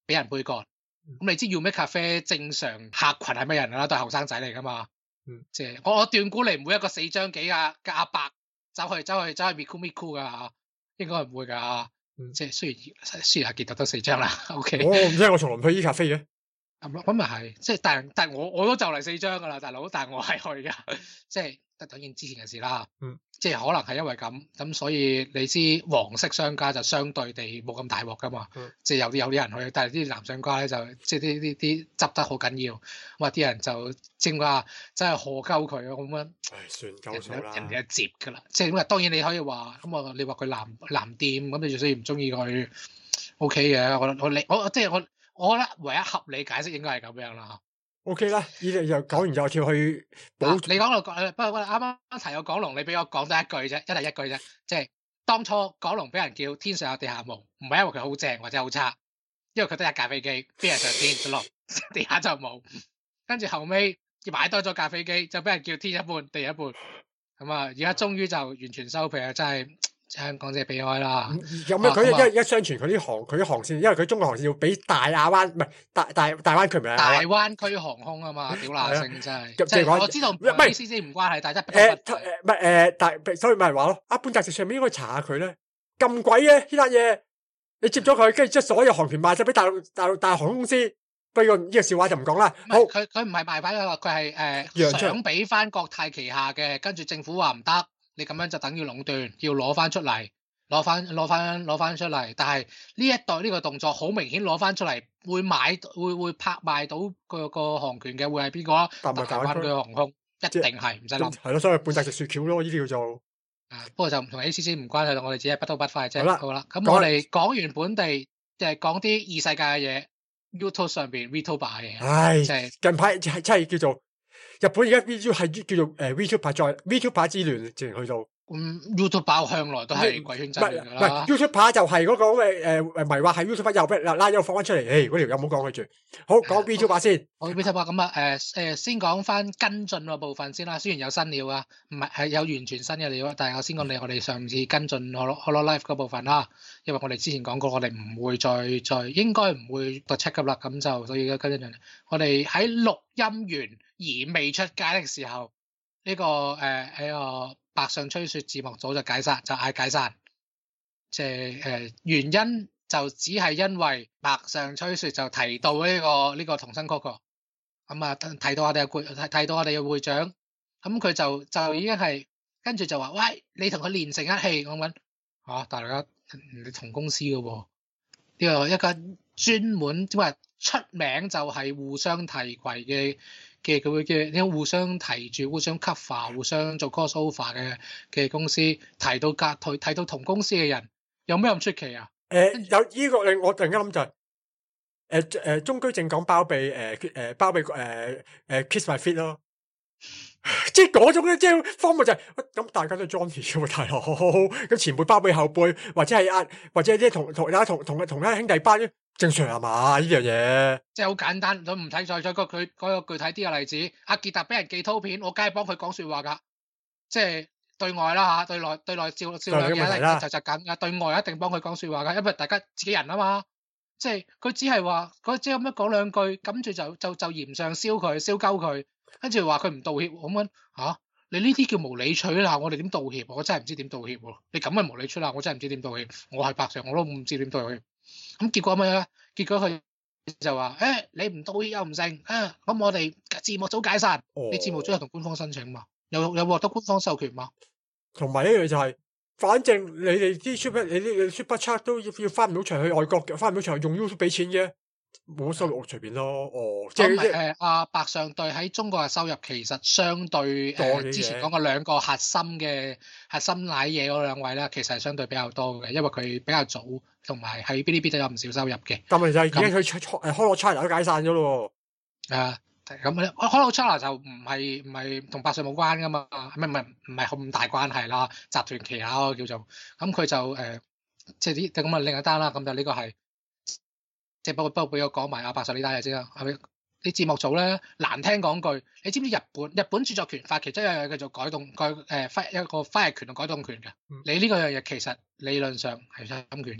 俾人杯葛。咁、嗯、你知 Yume Cafe 正常客群係咩人啦？都係後生仔嚟噶嘛。 嗯， 即係我我斷估你唔會一個四張幾啊嘅阿伯走去走去走去 Miku Miku 噶，應該唔會噶。嗯、即係雖然雖然阿傑特得四張啦。O K。 我唔知，我從來唔去依咖啡嘅。 咁咁咪係，即係但但我我都就嚟四張噶啦，大佬，但係我係去噶，即係當然之前嘅事啦。嗯。即係可能係因為咁，咁所以你知黃色商家就相對地冇咁大鑊噶嘛。嗯、即係有啲有啲人去，但係啲藍商家咧就即係啲啲啲執得好緊要，哇！啲人就正話真係賀鳩佢啊咁樣。唉，算鳩數啦。人哋一接噶啦，即係咁啊！當然你可以話咁我你話佢藍藍店咁，你就雖然唔中意佢 O K 嘅，我我你我即係我我覺得唯一合理解釋應該係咁樣啦。 O K 啦，依啲就講完就跳去補、啊。 你講到講，不過啱啱提到港龍，你俾我講多一句啫，一係一句啫，即係當初港龍俾人叫天上有地下無，唔係因為佢好正或者好差，因為佢得一架飛機，飛上天就落，地下就冇。跟住後尾要買多咗架飛機，就俾人叫天一半地一半。咁啊，而家終於就完全收皮啊！真係。香港真係悲哀啦！ 有咩佢一一相傳佢啲航佢啲航線，因為佢中國航線要俾大亞灣唔係大大大灣區唔係大灣區航空啊嘛，屌乸聲真係。 即係我知道唔係 A C C 唔關係，但係誒誒唔係誒，但所以咪係話咯，阿半澤直上面應該查下佢咧，咁鬼嘅呢單嘢，你接咗佢，跟住將所有航權賣晒俾大陸大陸大航空公司。不過呢個笑話就唔講啦。好， 佢佢唔係賣翻佢係誒想俾翻國泰旗下嘅，跟住政府話唔得。你咁樣就等於壟斷，要攞翻出嚟，攞翻攞翻攞翻出嚟。但係呢一代呢個動作好明顯攞翻出嚟，會買會會拍賣到個個航權嘅會係邊個啊？大灣區航空一定係唔使諗。 係咯，所以半澤直雪橋咯，呢啲叫做。 啊，不過就唔同 A C C 唔關係，我哋只係不吐不快啫。好啦，好啦，咁我哋講完本地，即係講啲異世界嘅嘢 ，YouTube 上邊 Vtuber 嘅嘢。 唉， 就係近排係真係叫做。日本而家 V 係叫做誒 VTuber 再 VTuber 之亂，直情去到。 咁 YouTuber 向來都係鬼圈真亂㗎啦。 唔係 YouTuber 就係嗰個誒誒迷惑係 YouTuber 又俾拉拉咗放翻出嚟，誒嗰條有冇講佢住？好講 VTuber 先。好 VTuber 咁啊誒誒先講翻跟進個部分先啦。雖然有新料啊，唔係係有完全新嘅料，但係我先講你我哋上次跟進 Hololive 嗰部分啦。因為我哋之前講過，我哋唔會再再應該唔會再 check 㗎啦。咁就所以跟進我哋喺錄音完而未出街嘅時候，呢、這個誒喺個白上吹雪字幕組就解散，就嗌解散。即係誒原因就只係因為白上吹雪就提到呢、這個呢、這個童聲曲個，咁、嗯、啊提到我哋嘅會提到我哋嘅會長，咁、嗯、佢就就已經係跟住就話喂，你同佢連成一氣咁樣嚇，大家你同公司嘅喎，呢、這個一間專門即係出名就係互相提攜嘅。嘅佢會嘅啲互相提住、互相 cover、互相做 crossover 嘅嘅公司，提到隔退提到同公司嘅人，有咩咁出奇啊？ 誒、呃、有呢、這個令我突然間諗就係誒誒中居正講包庇誒誒包庇誒誒、呃、kiss my feet 咯，即係嗰種咧，即係方面就係、是、咁大家都 Johnny 嘅喎，大佬咁前輩包庇後輩，或者係啊或者啲同同大家同同同一兄弟班正常係嘛？呢樣嘢即係好簡單，都唔睇再再個佢嗰個具體啲嘅例子。阿傑達俾人寄圖片，我梗係幫佢講説話㗎。即係對外啦嚇，對內對內照照兩嘢就就緊㗎。對外一定幫佢講説話㗎，因為大家自己人啊嘛。即係佢只係話佢只咁樣講兩句，跟住就就就嫌上燒佢燒鳩佢，跟住話佢唔道歉咁樣嚇。你呢啲叫無理取鬧，我哋點道歉？我真係唔知點道歉喎。你咁係無理取鬧，我真係唔知點道歉。我係白上，我都唔知點道歉。咁結果咩咧？結果佢就話：誒、欸，你唔道歉又唔成啊！咁我哋字幕組解散。你、哦、字幕組係同官方申請嘛？有有獲得官方授權嘛？ 同埋一樣就係、是，反正你哋啲 super 你啲 super chat 都要要翻唔到場去外國嘅，翻唔到場用 YouTube 俾錢嘅，冇收入隨便咯。哦，即係誒阿白上隊喺中國嘅收入其實相對誒、呃、之前講過兩個核心嘅核心奶嘢嗰兩位咧，其實係相對比較多嘅，因為佢比較早。同埋喺嗶哩嗶哩都有唔少收入嘅， 但係就係已經佢開開開 China 都解散咗咯喎。 啊，咁咧開 China 就唔係唔係同百歲冇關噶嘛，唔係唔係唔係咁大關係啦，集團旗下嗰個叫做，咁佢就誒即係啲咁啊另一單啦，咁就呢個係即係不過不過俾我講埋阿百歲呢單嘢先啦，係咪？啲節目組咧難聽講句，你知唔知日本日本著作權法其中一樣嘢叫做改動改誒翻一個翻譯權同改動權嘅，嗯、你呢個樣嘢其實理論上係侵權嘅。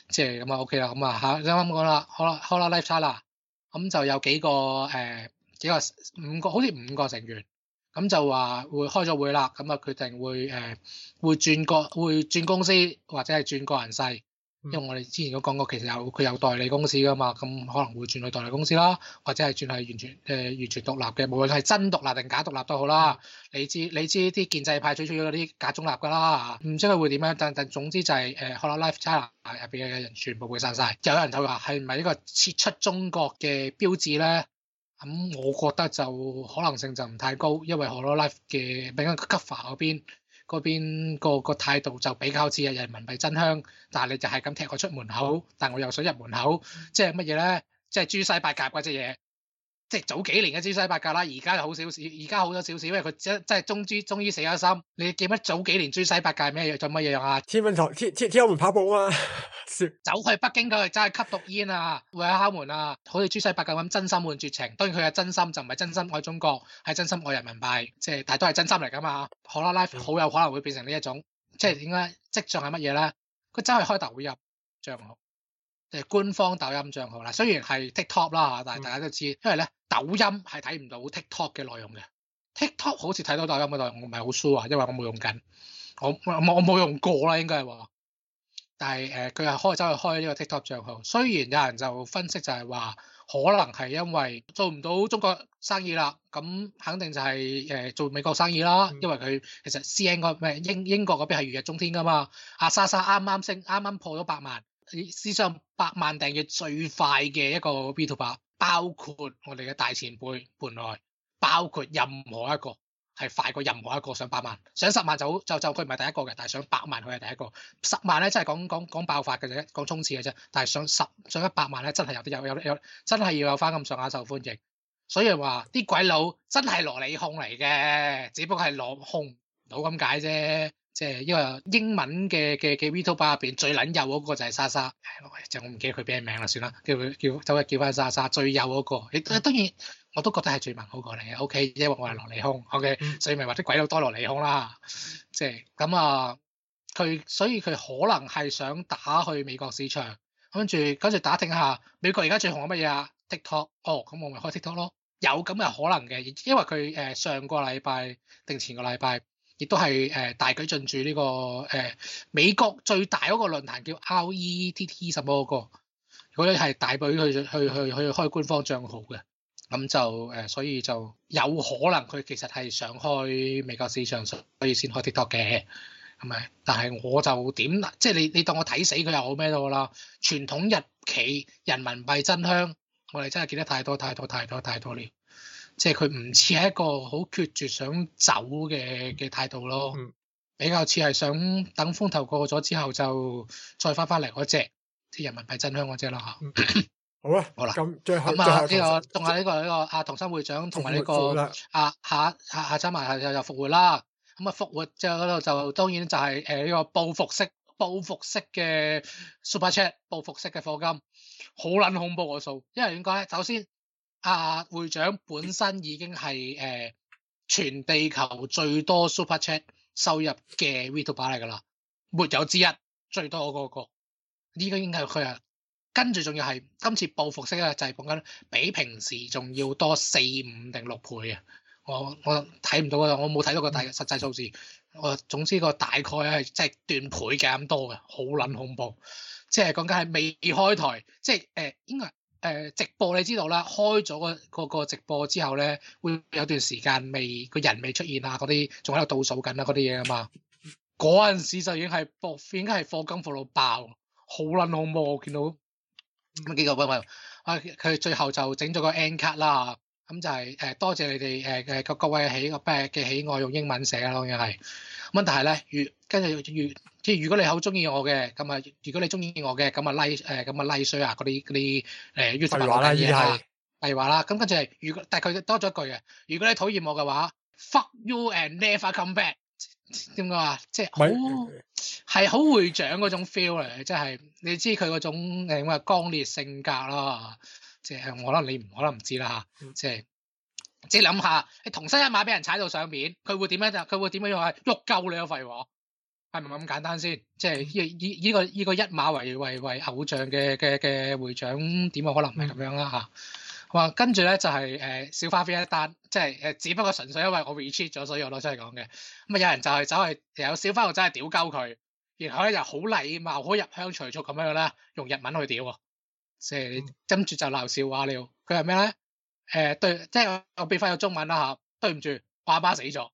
即係咁啊 OK 啦，咁啊嚇啱啱講啦，好啦好啦 Lifestyle 啦，咁就有幾個誒、呃、幾個五個好似五個成員，咁就話會開咗會啦，咁啊決定會誒、呃、會轉個會轉公司或者係轉個人勢。因為我哋之前都講過，其實有佢有代理公司噶嘛，咁可能會轉去代理公司啦，或者係轉係完全誒、呃、完全獨立嘅，無論係真獨立定假獨立都好啦。你知你知啲建制派最中意嗰啲假中立噶啦，唔知佢會點樣，但但總之就係誒 Hololive China 入邊嘅人全部會散晒。有人就話係唔係呢個撤出中國嘅標誌咧？咁、嗯、我覺得就可能性就唔太高，因為 Hololive 嘅比較 cover 嗰邊。嗰邊個個態度就比較似係人民幣真香，但係你就係咁踢我出門口，但我又想入門口，即係乜嘢咧？即係豬西八甲嗰隻嘢，即係早幾年嘅豬西八甲啦，而家就好少少，而家好咗少少，因為佢真真係終於終於死咗心。你記唔記得早幾年豬西八甲咩嘢做乜嘢啊？ 天安門天天天安門跑步啊嘛， 走去北京嗰度真係吸毒煙啊，會喺敲門啊，好似豬西八甲咁真心換絕情。當然佢嘅真心就唔係真心愛中國，係真心愛人民幣，即係但係都係真心嚟㗎嘛。Hololive好有可能會變成呢一種，即係點解跡象係乜嘢咧？佢真係開抖音帳號，即係官方抖音帳號啦。雖然係 TikTok 啦嚇，但係大家都知，因為咧抖音係睇唔到 TikTok 嘅內容嘅。TikTok 好似睇到抖音嘅內容，我唔係好 sure 啊，因為我冇用緊，我我冇用過啦，應該係話。但係誒，佢係開走去開呢個 TikTok 帳號。雖然有人就分析就係話，可能係因為做唔到中國生意啦，咁肯定就係誒做美國生意啦。因為佢其實 C N 個咩英英國嗰邊係如日中天噶嘛。阿莎莎啱啱升，啱啱破咗百萬，史上百萬訂閱最快嘅一個 VTuber，包括我哋嘅大前輩盤內，包括任何一個。係快過任何一個上百萬，上十萬就就就佢唔係第一個嘅，但係上百萬佢係第一個。十萬咧真係講講講爆發嘅啫，講衝刺嘅啫。但係上十上一百萬咧真係有啲有有有真係要有翻咁上下受歡迎。所以話啲鬼佬真係蘿莉控嚟嘅，只不過係攞控唔到咁解啫。即係因為英文嘅嘅嘅 VTuber 入邊最撚幼嗰個就係莎莎，就我唔記得佢咩名啦，算啦，叫佢叫走去叫翻莎莎最幼嗰個。亦當然我都覺得係最萌嗰個嚟嘅 ，OK，因為我係蘿莉控 ，OK，、嗯、所以咪話啲鬼佬多蘿莉控啦。即係咁啊，佢所以佢可能係想打去美國市場，跟住跟住打聽下美國而家最紅嘅乜嘢啊 TikTok， 哦，咁我咪開 TikTok 咯，有咁嘅可能嘅，因為佢誒、呃、上個禮拜定前個禮拜。亦都係誒大舉進駐呢個誒、呃、美國最大嗰個論壇叫 R E T T 什麼嗰個，如果你係大舉去去去去去開官方帳號嘅，咁就誒、呃、所以就有可能佢其實係想開美國市場，所以先開 TikTok 嘅，係咪？但係我就點即係你你當我睇死佢又好咩都好啦，傳統日企人民幣真香，我哋真係見得太多太多太多太多了。即係佢唔似係一個好決絕想走嘅嘅態度咯，嗯、比較似係想等風頭過咗之後就再翻翻嚟嗰隻，即係人民幣真香嗰隻啦嚇。嗯、好啊，好啦，咁最後咁啊呢個仲有呢個呢個阿唐生會長同埋呢個阿下下下週埋又又復活啦。咁啊復活之後嗰度就當然就係誒呢個報復式報復式嘅 Super Chat 報復式嘅課金，好撚恐怖個數，因為點講咧？首先阿、啊、會長本身已經係誒、呃、全地球最多 Super Chat 收入嘅 VTuber 嚟㗎啦，沒有之一，最多嗰、那個，呢個應該係佢啊。跟住仲要係今次報復式咧，就係講緊比平時仲要多四五定六倍啊！我我睇唔到啊，我冇睇到個大實際數字。我總之個大概係即係斷倍嘅咁多嘅，好撚恐怖。即係講緊係未開台，即係誒、呃、應該。誒、呃、直播你知道啦，開咗個個個直播之後咧，會有段時間未個人未出現啊，嗰啲仲喺度倒數緊啊，嗰啲嘢啊嘛。嗰陣時就已經係播，已經係課金課到爆，好撚恐怖。我見到咁幾個喂喂，啊佢最後就整咗個 end card 啦，咁就係、是、誒、呃、多謝你哋誒誒各位喜個嘅嘅喜愛用英文寫啦，當然係。問題係咧，越跟住越即係如果你好中意我嘅，咁啊如果你中意我嘅，咁啊 like 誒咁啊 like share 啊嗰啲嗰啲誒 YouTube 話啦，依係例話啦，咁跟住係如果但係佢多咗一句嘅，如果你討厭我嘅話 ，fuck you and never come back， 點講啊？即係好係好會長嗰種 feel 嚟，即係你知佢嗰種誒咁嘅剛烈性格啦，即係我可能你唔可能唔知啦嚇，即係。即係諗下，你同生一馬俾人踩到上面，佢會點樣？佢會點樣用？係喐鳩你個廢話， 係咪咁簡單先？即係依依依個依個一馬為為為偶像嘅嘅嘅會長，點可能唔係咁樣啦嚇？話、嗯、跟住咧就係、是、誒、呃、小花飛一單，即係誒只不過純粹因為我 retweet 咗，所以我攞出嚟講嘅。咁啊有人就係走去有小花就真係屌鳩佢，然後咧又好禮貌、好入鄉隨俗咁樣咧，用日文去屌喎，即係跟住就鬧笑話了。佢係咩咧？誒、呃、對，即係我變翻個中文啦嚇，對唔住，我阿媽死咗。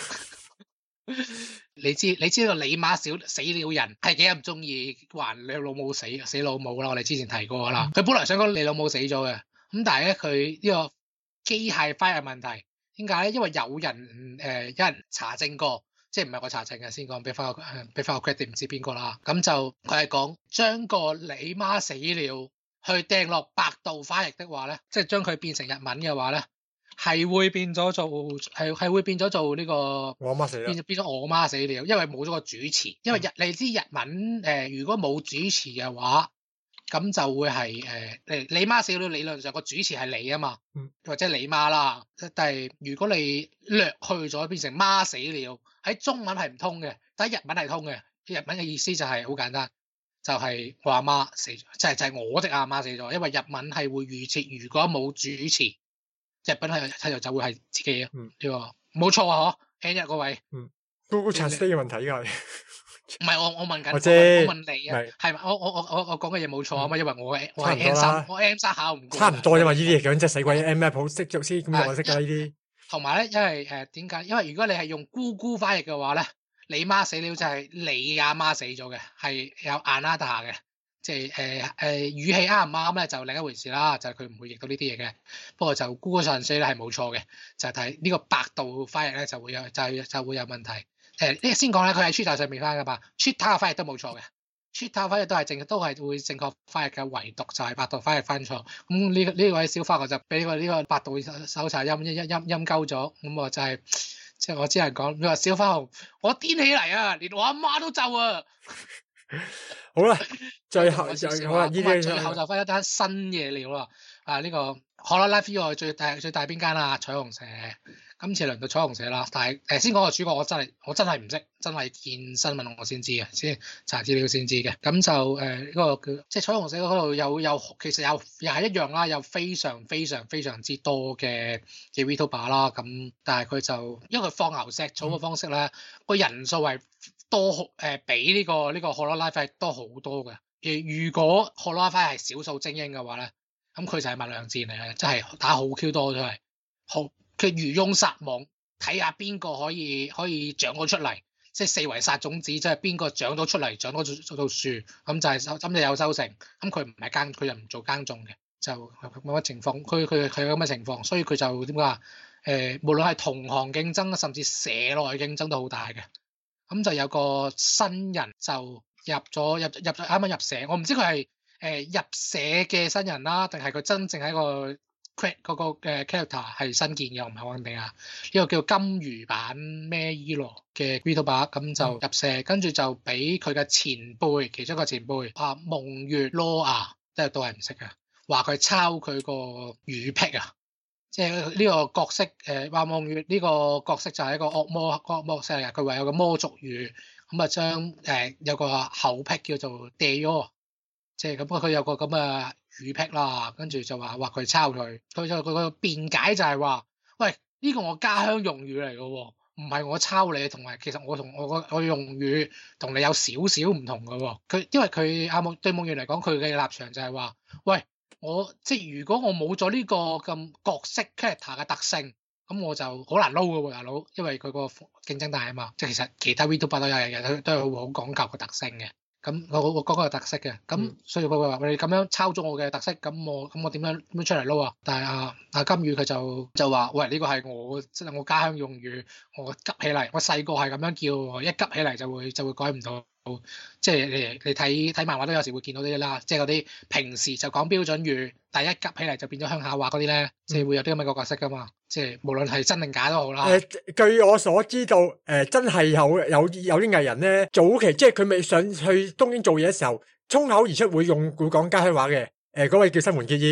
你知你知道你媽小死了人係幾咁中意還你老母死死老母啦？我哋之前提過啦。佢本來想講你老母死咗嘅，咁但係咧佢呢個機械翻嘅問題，點解咧？因為有人誒、呃、有人查證過，即係唔係我查證嘅，先講俾翻個俾翻個 credit 唔知邊個啦。咁就佢係講將個你媽死了去掟落百度翻譯的話咧，即係將佢變成日文嘅話咧。係會變咗做係係會變咗做呢、這個我阿媽死啦， 變變咗我媽死了，因為冇咗個主持。因為日你知日文誒、呃，如果冇主持嘅話，咁就會係誒誒你媽死了，理論上個主持係你啊嘛， 嗯、或者你媽啦。但係如果你略去咗變成媽死了，喺中文係唔通嘅，但係日文係通嘅。日文嘅意思就係好簡單，就係、是、我阿媽死咗，就係、是、就係、是、我的阿媽死咗。因為日文係會預設，如果冇主持。日本係睇就就會係自己啊，呢個冇錯啊，嗬 ，N 一嗰位， 嗯 ，Google Translate 嘅問題㗎， 唔係我我問緊， 我知， 我問你啊，係咪我我我我我講嘅嘢冇錯啊嘛？因為我我係 M 三，我 M 三考唔過， 差唔多啫嘛，呢啲嘢講真係死鬼 M F 好識做先咁我識㗎呢啲。 同埋咧，因為誒點解？因為如果你係用姑姑翻譯嘅話咧，你媽死了就係你阿媽死咗嘅，係有 another 嘅。即係誒誒語氣啱唔啱咧，就另一回事啦。就係佢唔會譯到呢啲嘢嘅。不過就 Google Translate 咧係冇錯嘅，就係睇呢個百度翻譯咧就會有就係就會有問題。誒、呃、呢先講咧，佢喺 Twitter 上面翻噶嘛 ，Twitter 嘅翻譯都冇錯嘅 ，Twitter 翻譯都係正都係會正確翻譯嘅，唯獨就係百度翻譯翻錯。咁呢呢位小花我就俾個呢個百度搜查音音音音鳩咗。咁我就係即係我只係講，你話小花紅，我癲起嚟啊，連我阿媽都咒啊！ 好啦，最後就好啦，呢啲最後就翻一單新嘢料啦。啊，呢、這個 Hololive 以外最大最大邊間啊？彩虹社，今次輪到彩虹社啦。但係誒，先講個主角，我真係我真係唔識，真係見新聞我先知嘅，先查資料先知嘅。咁就誒呢、呃這個叫即係彩虹社嗰度有有其實有又係一樣啦，有非常非常非常之多嘅嘅 Vtuber 啦。咁但係佢就因為佢放牛石草嘅方式咧，個、嗯、人數係。多誒、呃、比呢、這個呢、這個 Hololive 係多好多嘅。誒如果 Hololive 係少數精英嘅話咧，咁佢就係物量戰嚟嘅，即係打好 Q 多都係好佢漁翁撒網，睇下邊個可以可以長到出嚟，即係四圍撒種子，即係邊個長到出嚟，長到做到樹，咁就係收咁就有收成。咁佢唔係耕，佢又唔做耕種嘅，就冇乜情況。佢佢佢有咁嘅情況，所以佢就點講誒？無論係同行競爭，甚至社內競爭都好大嘅。咁就有個新人就入咗入入咗啱啱入社，我唔知佢係誒入社嘅新人啦，定係佢真正係一個 credit 嗰個嘅 character 係新建嘅，我唔係好肯定啊。呢個叫金魚版咩伊羅嘅 Vtuber，咁就入社，跟住就俾佢嘅前輩，其中一個前輩啊夢月 Law， 即係都係唔識嘅，話佢抄佢個語癖啊。即係呢個角色，誒話夢月呢個角色就係一個惡魔惡魔式嘅，佢話有個魔族語，咁啊將誒有個口癖叫做 Deyo， 即係咁佢有個咁嘅語癖啦，跟住就話話佢抄佢，佢就佢個辯解就係話，喂呢個我家鄉用語嚟嘅喎，唔係我抄你，同埋其實我同我個我用語同你有少少唔同嘅喎，佢因為佢阿夢對夢月嚟講，佢嘅立場就係話，喂。我即係如果我冇咗呢個咁角色 character 嘅特性，咁我就好難撈嘅喎，大佬，因為佢個競爭大啊嘛。即係其實其他 Vtuber 都有嘅，都都係好講究個特性嘅。咁我我講個特色嘅，咁所以佢會話你咁樣抄咗我嘅特色，咁我咁我點樣點樣出嚟撈啊？但係阿阿金魚佢就就話：喂，呢個係我即係我家鄉用語，我急起嚟，我細個係咁樣叫，一急起嚟就會就會改唔到。即係你你睇睇漫畫都有時會見到啲啦，即係嗰啲平時就講標準語，但係一急起嚟就變咗鄉下話嗰啲咧，即係會有啲咁嘅角色噶嘛。即係無論係真定假都好啦。誒、呃， 據我所知道，誒、呃，真係有有有啲藝人咧，早期即係佢未上去東京做嘢嘅時候，衝口而出會用會講家鄉話嘅。誒、呃，嗰位叫新垣結衣，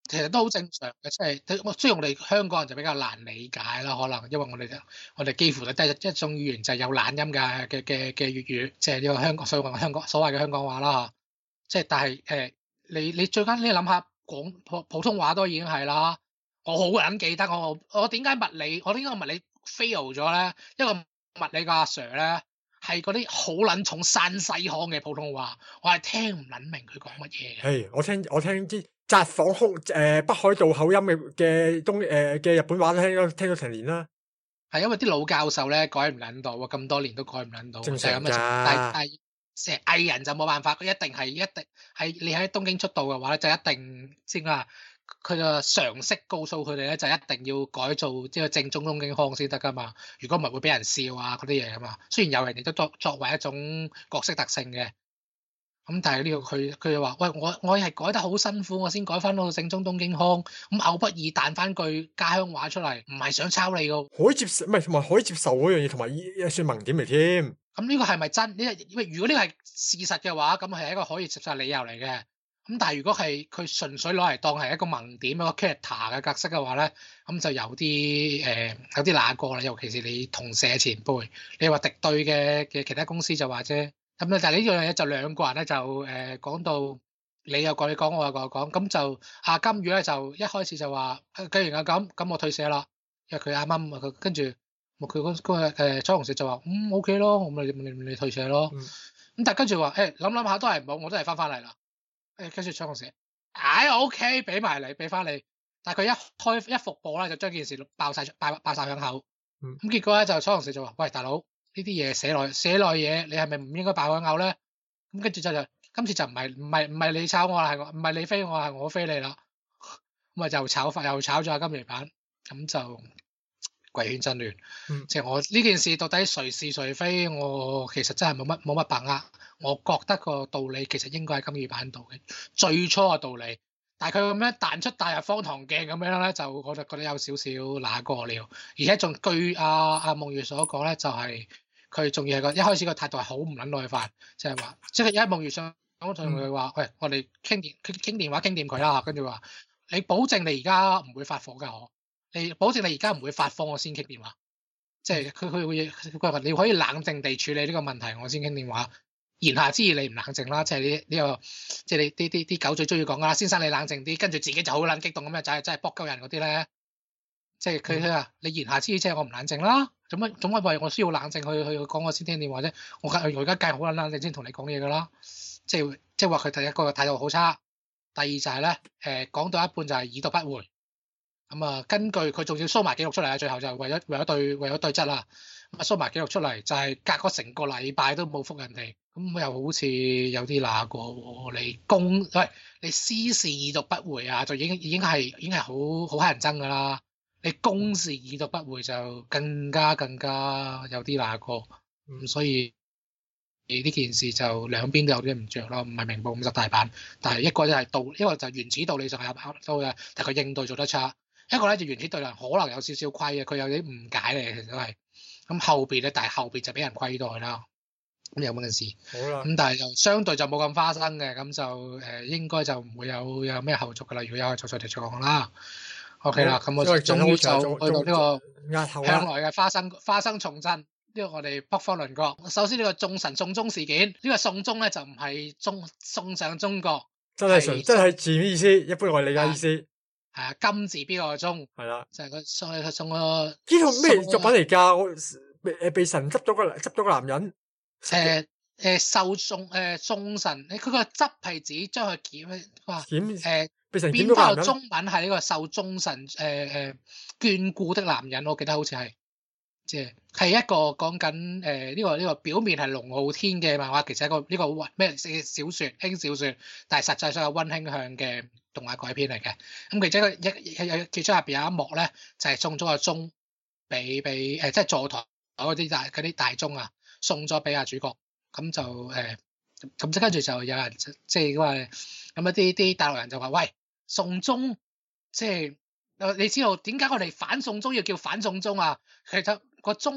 其實都好正常嘅，即係雖然我哋香港人就比較難理解啦，可能因為我哋我哋幾乎都得一一種語言就係有懶音嘅嘅嘅嘅粵語，即係呢個香港所謂香港所謂嘅香港話啦嚇。即係但係誒、呃，你你最緊你諗下廣普普通話都已經係啦。我好撚記得我我點解物理我點解物理 fail 咗咧？一個物理嘅阿 Sir 咧係嗰啲好撚重山西腔嘅普通話，我係聽唔撚明佢講乜嘢嘅。 係我聽我聽啲札幌空誒、呃、北海道口音嘅嘅東誒嘅日本話都聽咗聽咗成年啦。 係因為啲老教授咧改唔撚到，咁多年都改唔撚到， 正常㗎。 但係成藝人就冇辦法，佢一定係一定係你喺東京出道嘅話咧，就一定先啦。佢嘅常識告訴佢哋咧，就一定要改造即係正宗東京腔先得噶嘛。如果唔係會俾人笑啊嗰啲嘢啊嘛。雖然有人哋都作作為一種角色特性嘅，咁但係呢個佢佢就話：喂，我我係改得好辛苦，我先改翻到正宗東京腔。咁偶不爾彈翻句家鄉話出嚟，唔係想抄你噶。 可以接受，唔係同埋可以接受嗰樣嘢，同埋依算盲點嚟添。 咁呢個係咪真？呢因為如果呢個係事實嘅話，咁係一個可以接受理由嚟嘅。咁但係如果係佢純粹攞嚟當係一個盲點一個 character 嘅格式嘅話咧，咁就有啲誒、呃、有啲揦過啦。尤其是你同社前輩，你話敵對嘅嘅其他公司就話啫。咁咧，但係呢樣嘢就兩個人咧就誒講、呃、到你又講你講，我又講講，咁就阿金魚咧就一開始就話，既然係咁，咁我退社啦。因為佢啱啱佢跟住，佢嗰嗰個誒彩虹社就話嗯 OK 咯，我咪你你退社咯。咁、嗯、但係跟住話誒諗諗下都係唔好，我都係翻翻嚟啦。誒跟住彩虹社，唉 OK 俾埋你，俾翻你。但係佢一開一復播咧，就將件事爆晒爆爆曬響口。咁、嗯、結果咧就彩虹社就話：喂大佬，呢啲嘢寫落寫落嘢，你係咪唔應該爆響口咧？咁跟住就就今次就唔係唔係唔係你炒我啦，係我唔係你飛我，係我飛你啦。咁啊就炒法又炒咗阿金魚版，咁就貴圈真亂。 嗯、即係我呢件事到底誰是誰非，我其實真係冇乜冇乜把握。我覺得個道理其實應該係金魚版度嘅最初嘅道理，但係佢咁樣彈出大入方唐鏡咁樣咧，就我就覺得有少少揦過了。而且仲據阿阿夢月所講咧，就係佢仲要係個一開始個態度係好唔撚耐煩，即係話即係一夢月上我同佢話：喂，我哋傾電傾傾電話傾掂佢啦。跟住話你保證你而家唔會發火㗎，我你保證你而家唔會發火，我先傾電話。即係佢佢會佢話你可以冷靜地處理呢個問題，我先傾電話。言下之意你唔冷靜啦，即係呢呢個即係你啲啲啲狗最中意講噶啦，先生你冷靜啲，跟住自己就好撚激動咁樣，就係真係搏鳩人嗰啲咧。即係佢佢話你言下之意即係我唔冷靜啦，做乜做乜為我需要冷靜去去講我先聽電話啫？我我而家梗係好撚冷靜先同你講嘢噶啦。即係即係話佢第一個態度好差，第二就係咧誒講到一半就係已讀不回。咁啊，根據佢仲要 show 埋記錄出嚟啊，最後就為咗為咗對為咗對質啦。咁啊 show 埋記錄出嚟就係隔咗成個禮拜都冇覆人哋。咁又好似有啲嗱過喎，你公喂你私事已讀不回啊，就已經已經係已經係好好乞人憎噶啦。你公事已讀不回就更加更加有啲嗱過。咁、嗯、所以呢件事就兩邊都有啲唔着咯，唔係明報五十大板。但係一個就係道，一個就原始道理上係有考到嘅，但係佢應對做得差。一個咧就原始對人可能有少少虧嘅，佢有啲誤解嚟嘅，其實都係。咁後邊咧，但係後邊就俾人虧待啦。咁有冇件事？ 好啦。 咁但係就相對就冇咁花生嘅，咁就誒、呃、應該就唔會有有咩後續噶啦。如果有後續就再講啦。OK 啦，咁我終於就去到呢個向來嘅花生花生重振，呢、這個我哋北方鄰國。首先呢個眾神送中事件，呢、這個送中咧就唔係中送上中國，真係純真係字面意思，一般我理解意思係啊，金字邊個中係啦， 就係佢送佢送個呢套咩作品嚟㗎？誒被神執咗個執咗個男人。 誒誒受送誒送神，佢個執係指將佢檢哇檢誒被神變翻個中文係呢個受忠神誒誒眷顧的男人，我記得好似係即係係一個講緊誒呢個呢個表面係龍傲天嘅漫畫，其實係一個呢個咩小説輕小説，但係實際上係溫馨向嘅動畫改編嚟嘅。咁其中一一有其中入邊有一幕咧，就係送咗個鐘俾俾誒即係座台嗰啲大嗰啲大鐘啊。送咗俾阿主角，咁就誒，咁即跟住就有人即係話，咁一啲啲大陸人就話：喂，送中，即係你知道點解我哋反送中要叫反送中啊？其實個中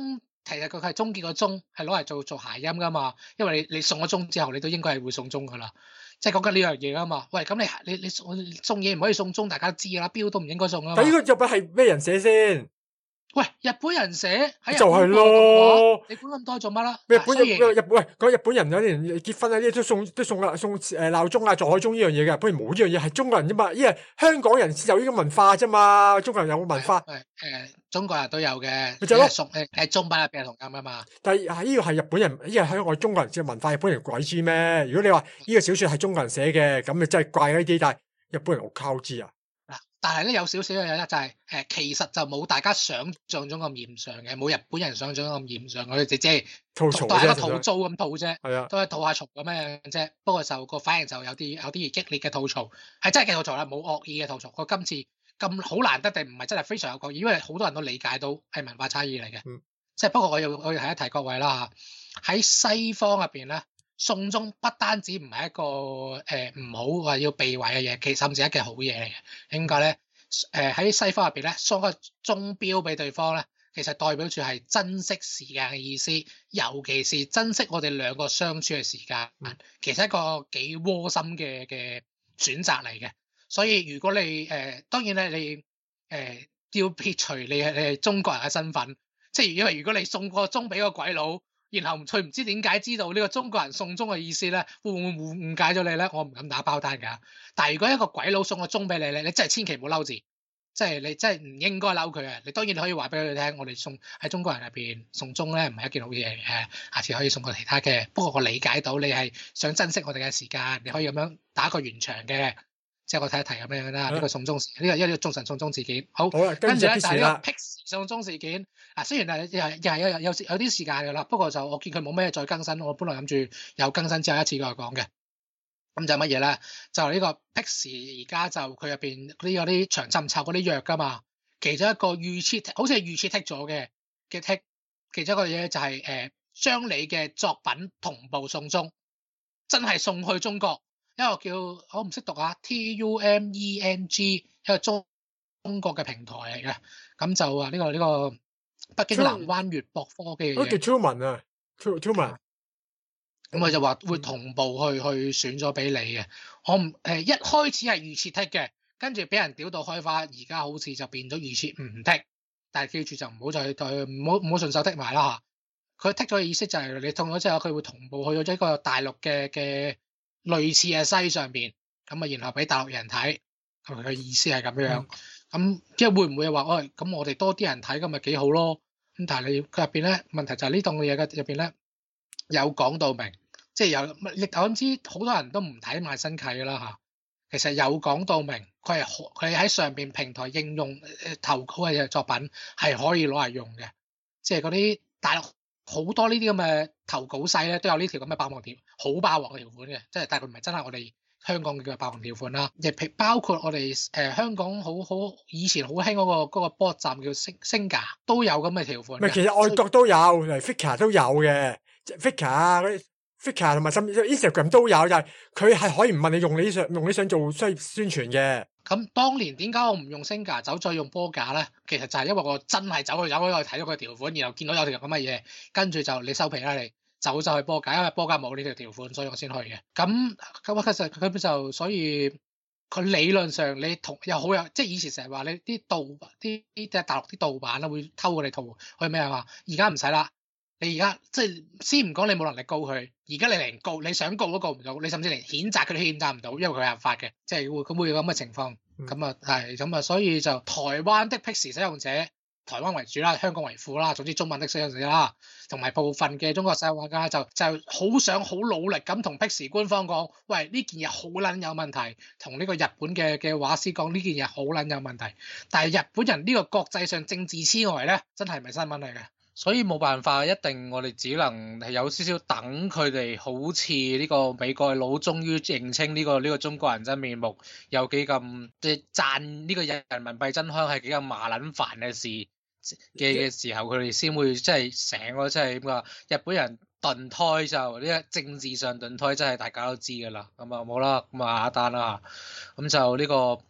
其實佢係終結個終係攞嚟做做諧音噶嘛，因為你你送咗終之後，你都應該係會送終噶啦，即係講緊呢樣嘢啊嘛。喂，咁你你你送送嘢唔可以送終，大家都知噶啦，標都唔應該送啊嘛。 但呢個日本係咩人寫先？ 喂，日本人寫喺就係咯， 你估咁多做乜啦？ 日本日日本喂，講日本人有啲人結婚啊，呢啲都送都送啊送誒鬧鐘啊，助海鐘呢樣嘢嘅，不如冇呢樣嘢，係中國人啫嘛，因為香港人先有呢個文化啫嘛，中國人有冇文化？ 誒誒，中國人都有嘅， 咪就係咯， 送誒喺中班入邊係同音啊嘛。 但係呢個係日本人，呢個係香港中國人嘅文化，日本人鬼知咩？如果你話呢個小說係中國人寫嘅，咁你真係怪呢啲，但係日本人好靠知啊。 但係咧有少少嘅嘢咧，就係、是、誒、呃、其實就冇大家想象中咁嚴常嘅，冇日本人想象中咁嚴常，佢哋只係吐槽都係一個吐槽咁吐啫， 係啊， 都係吐下槽咁樣啫。不過就個反應就有啲有啲激烈嘅吐槽，係真係嘅吐槽啦，冇惡意嘅吐槽。佢今次咁好難得定唔係真係非常有惡意，因為好多人都理解到係文化差異嚟嘅。嗯，即係不過我要我要提一提各位啦嚇，喺西方入邊咧。送終不單止唔係一個誒唔好話要避諱嘅嘢，其實甚至係一件好嘢嚟嘅。點解咧？誒、呃、喺西方入邊咧，送個鐘錶俾對方咧，其實代表住係珍惜時間嘅意思，尤其是珍惜我哋兩個相處嘅時間。其實一個幾窩心嘅嘅選擇嚟嘅。所以如果你誒、呃、當然咧，你誒、呃、要撇除你係你係中國人嘅身份，即係因為如果你送個鐘俾個鬼佬。然後佢唔知點解知道呢個中國人送鐘嘅意思咧，會唔會誤誤解咗你咧？我唔敢打包單㗎。但係如果一個鬼佬送個鐘俾你咧，你真係千祈唔好嬲字，即係你真係唔應該嬲佢啊！你當然你可以話俾佢聽，我哋送喺中國人入邊送鐘咧，唔係一件好嘢嚟嘅，下次可以送個其他嘅。不過我理解到你係想珍惜我哋嘅時間，你可以咁樣打個圓場嘅。即係我睇一睇咁樣啦，呢、這個送鐘事，呢、這個一個眾神送鐘事件，好，好跟住咧就係呢個 Pixi 送鐘事件。啊，雖然係又係又係有有有有啲時間㗎啦，不過就我見佢冇咩再更新，我本來諗住有更新之後一次過講嘅。咁就乜嘢咧？就呢個 Pixi 而家就佢入邊嗰啲有啲長浸湊嗰啲藥㗎嘛，其中一個預設好似係預設剔咗嘅嘅剔，其中一個嘢就係、是、誒、呃、將你嘅作品同步送鐘，真係送去中國。一個叫我唔識讀啊 ，T U M E N G 一個中中國嘅平台嚟嘅，咁就啊呢個呢個北京南灣粵博科嘅嘢， 嗰叫 Truman 啊 Truman， 咁佢就話會同步去去選咗俾你嘅，我唔誒一開始係預設剔嘅，跟住俾人屌到開花，而家好似就變咗預設唔剔，但係記住就唔好再再唔好唔好順手剔埋啦嚇，佢剔咗嘅意思就係你送咗之後，佢會同步去咗一個大陸嘅嘅。類似嘅西上邊，咁啊，然後俾大陸人睇，佢嘅意思係咁樣，咁即係會唔會話，喂，咁我哋多啲人睇，咁咪幾好咯？咁但係你佢入邊咧，問題就係呢檔嘅嘢嘅入邊咧，有講到明，即係有，我諗知好多人都唔睇賣身契㗎啦嚇。其實有講到明，佢係佢喺上邊平台應用誒投稿嘅作品係可以攞嚟用嘅，即係嗰啲大陸。好多呢啲咁嘅投稿細咧，都有呢條咁嘅霸王條，好霸王嘅條款嘅，即係但係佢唔係真係我哋香港嘅霸王條款啦。亦包括我哋誒、呃、香港好好以前好興嗰個嗰、嗰個波站叫 Xanga 都有咁嘅條款。 其實外國都有，例如 Flickr 都有嘅 ，Flickr 啊嗰啲 Flickr 同埋甚至 Instagram 都有，就係佢係可以唔問你用你想用你想做宣宣傳嘅。 咁當年點解我唔用 Xanga 走再用波架咧？其實就係因為我真係走去走去睇咗個條款，然後見到有條咁嘅嘢，跟住就你收皮啦你，走就去波架，因為波架冇呢條條款，所以我先去嘅。咁咁其實佢就所以佢理論上你同又好有，即係以前成日話你啲盜啲啲大陸啲盜版啦會偷我哋圖去咩啊嘛，而家唔使啦。你而家即係先唔講你冇能力告佢，而家你連告你想告都告唔到，你甚至連譴責佢都譴責唔到，因為佢係合法嘅，即係會咁會有咁嘅情況。咁啊係咁啊，所以就台灣的 Pixi 使用者，台灣為主啦，香港為輔啦，總之中文的使用者啦，同埋部分嘅中國使用家就就好想好努力咁同 Pixi 官方講，喂呢件嘢好撚有問題，同呢個日本嘅嘅畫師講呢件嘢好撚有問題，但係日本人呢個國際上政治痴呆咧，真係唔係新聞嚟嘅。 所以冇辦法，一定我哋只能係有少少等佢哋，好似呢個美國佬終於認清呢個呢個中國人真面目，有幾咁即係讚呢個人民幣真香係幾咁麻撚煩嘅事嘅嘅時候，佢哋先會即係醒咯，即係點啊？日本人頓胎就呢個政治上頓胎，真係大家都知㗎啦。咁啊冇啦，咁啊下一單啦，咁就呢個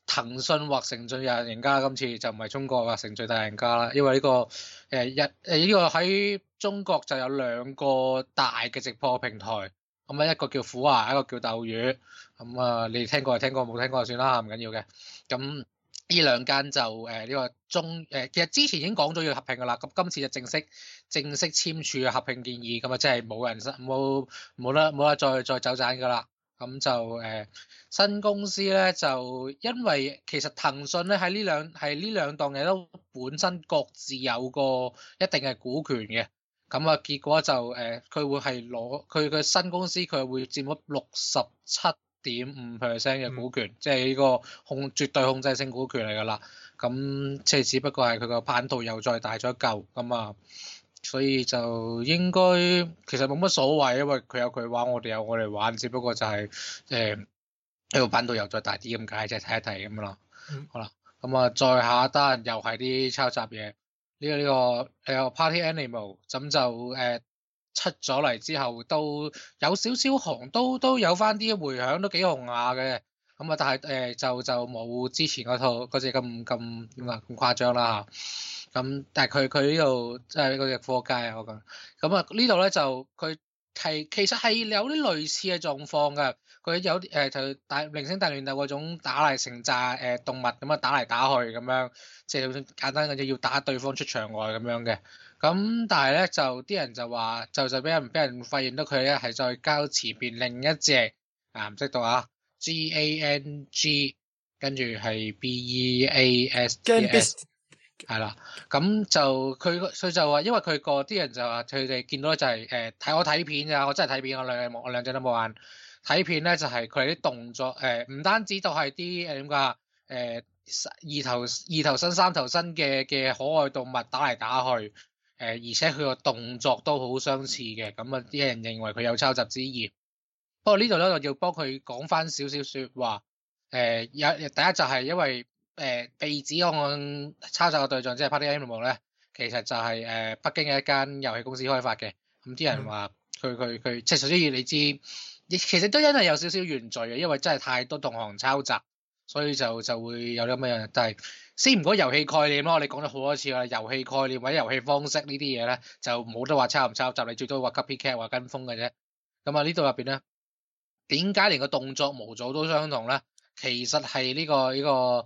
騰訊或成最大贏家，今次就唔係中國或成最大贏家啦，因為呢、這個誒日誒呢個喺中國就有兩個大嘅直播平台，咁啊一個叫虎牙，一個叫鬥魚，咁啊你聽過就聽過，冇聽過就算啦，唔緊要嘅。咁呢兩間就誒呢、呃這個中誒、呃，其實之前已經講咗要合併噶啦，咁今次就正式正式簽署嘅合併建議，咁啊即係冇人冇冇得冇得再再走盞噶啦。咁就誒、呃、新公司咧，就因為其實騰訊咧喺呢兩係呢兩檔嘢都本身各自有個一定嘅股權嘅，咁啊結果就誒佢、呃、會係攞佢嘅新公司佢會佔咗六十七點五 percent 嘅股權，嗯、即係呢個控絕對控制性股權嚟㗎啦。咁即係只不過係佢個版圖又再大咗一嚿咁啊。所以就應該其實冇乜所謂，因為佢有佢玩，我哋有我哋玩，只不過就係誒呢個版圖又再大啲咁解，即係睇一睇咁咯。嗯、好啦，咁啊再下一單又係啲抄襲嘢，呢、呢個呢、呢個誒 Party Animal 咁就誒、呃、出咗嚟之後都有少少紅，都都有翻啲回響，都幾紅下嘅。咁啊但係誒、呃、就就冇之前嗰套嗰隻咁咁點啊咁誇張啦嚇。咁但係佢佢呢度即係嗰隻貨街啊，我講咁啊呢度咧就佢係其實係有啲類似嘅狀況嘅，佢有啲誒、呃、就大明星大亂鬥嗰種打嚟成紮誒動物咁啊打嚟打去咁樣，即係好簡單嘅啫，要打對方出場外咁樣嘅。咁但係咧就啲人就話就就俾人俾人發現到佢咧係再交前邊另一隻啊唔識讀啊 G A N G 跟住係 B E A S T S。係啦，咁就佢佢就話，因為佢個啲人就話，佢哋見到就係誒睇我睇片咋，我真係睇片，我兩我兩隻都冇眼睇片咧，就係佢啲動作誒，唔、呃、單止就係啲誒點講誒二頭二頭身三頭身嘅嘅可愛動物打嚟打去，誒、呃、而且佢個動作都好相似嘅，咁啊啲人認為佢有抄襲之嫌。不過呢度咧就要幫佢講翻少少説話，誒、呃、有第一就係因為。誒、呃、被指案抄襲嘅對象即係 Party Animal 咧，其實就係、是、誒、呃、北京嘅一間遊戲公司開發嘅。咁啲人話佢佢佢，即係首先要你知，其實都因為有少少原罪嘅，因為真係太多同行抄襲，所以就就會有啲咁嘅樣。但係先唔講遊戲概念咯，我哋講咗好多次啦，遊戲概念或者遊戲方式呢啲嘢咧，就冇得話抄唔抄襲，你最多話 copycat 話跟風嘅啫。咁啊呢度入邊咧，點解連個動作模組都相同咧？其實係呢、這個呢、這個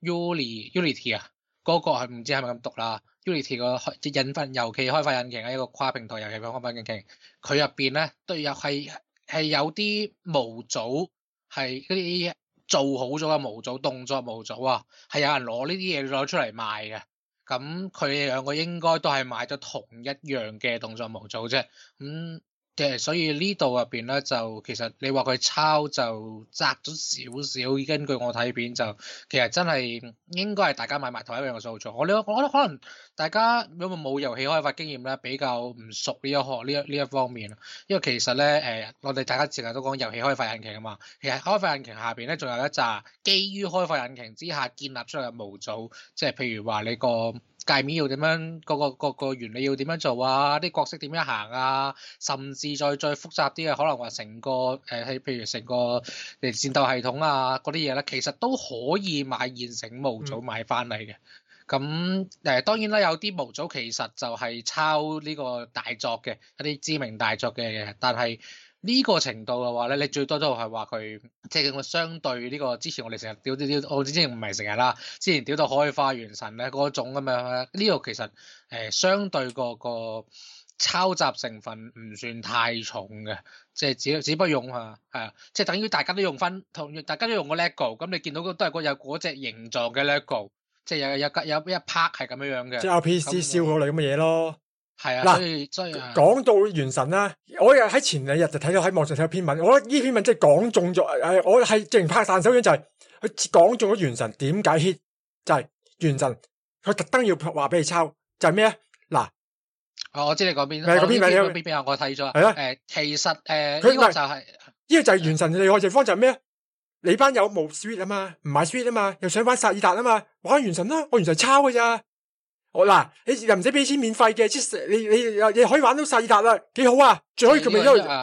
Uni Unity 啊，嗰、那個係唔知係咪咁讀啦。Unity 個引發遊戲開發引擎係一個跨平台遊戲開發引擎，佢入邊咧都有係係有啲模組係嗰啲做好咗嘅模組動作模組啊，係有人攞呢啲嘢攞出嚟賣嘅。咁佢哋兩個應該都係買咗同一樣嘅動作模組啫。咁、嗯嘅，所以呢度入邊咧就其實你話佢抄就窄咗少少，根據我睇片就其實真係應該係大家買埋同一樣嘅素材。我你我覺得可能大家因為冇遊戲開發經驗咧，比較唔熟呢一學呢一呢一方面。因為其實咧誒、呃，我哋大家成日都講遊戲開發引擎啊嘛，其實開發引擎下邊咧仲有一紮基於開發引擎之下建立出嚟嘅模組，即係譬如話你個界面要點樣，個個個個原理要點樣做啊，啲角色點樣行啊，甚至再再複雜啲嘅，可能話成個誒，係、呃、譬如成個誒戰鬥系統啊嗰啲嘢咧，其實都可以買現成模組買翻嚟嘅。咁誒、呃、當然啦，有啲模組其實就係抄呢個大作嘅一啲知名大作嘅，但係呢個程度嘅話咧，你最多都係話佢即係咁相對呢、這個之前我哋成日屌屌屌，我之前唔係成日啦，之前屌到開花元神咧嗰種咁樣呢、這個其實誒、呃、相對個個抄襲成分唔算太重嘅，即係只只不過用嚇係啊，即係等於大家都用翻同大家都用個 LEGO， 咁你見到都係有嗰隻形狀嘅 LEGO， 即係有有有有一 part 係咁樣樣嘅， 即係 R P C 燒嗰類咁嘅嘢咯。 係啊， 嗱， 所以所以講到原神啦，我又喺前兩日就睇到喺網上睇到篇文，我覺得呢篇文即係講中咗，誒，我係淨拍爛手掌就係佢講中咗原神點解 hit，就係原神佢特登要話俾你抄，就係咩啊？嗱， 哦，我知你講邊， 係嗰篇文， 邊邊邊我睇咗， 係啊， 誒，其實誒呢個就係呢個就係原神厲害地方就係咩啊？你班友冇 Switch 啊嘛，唔買 Switch 啊嘛，又想玩薩爾達啊嘛，玩原神啦，我原神抄㗎咋。我嗱，你又唔使俾錢免費嘅，即係你你你可以玩到薩爾達啦，幾好啊！最可以佢咪因為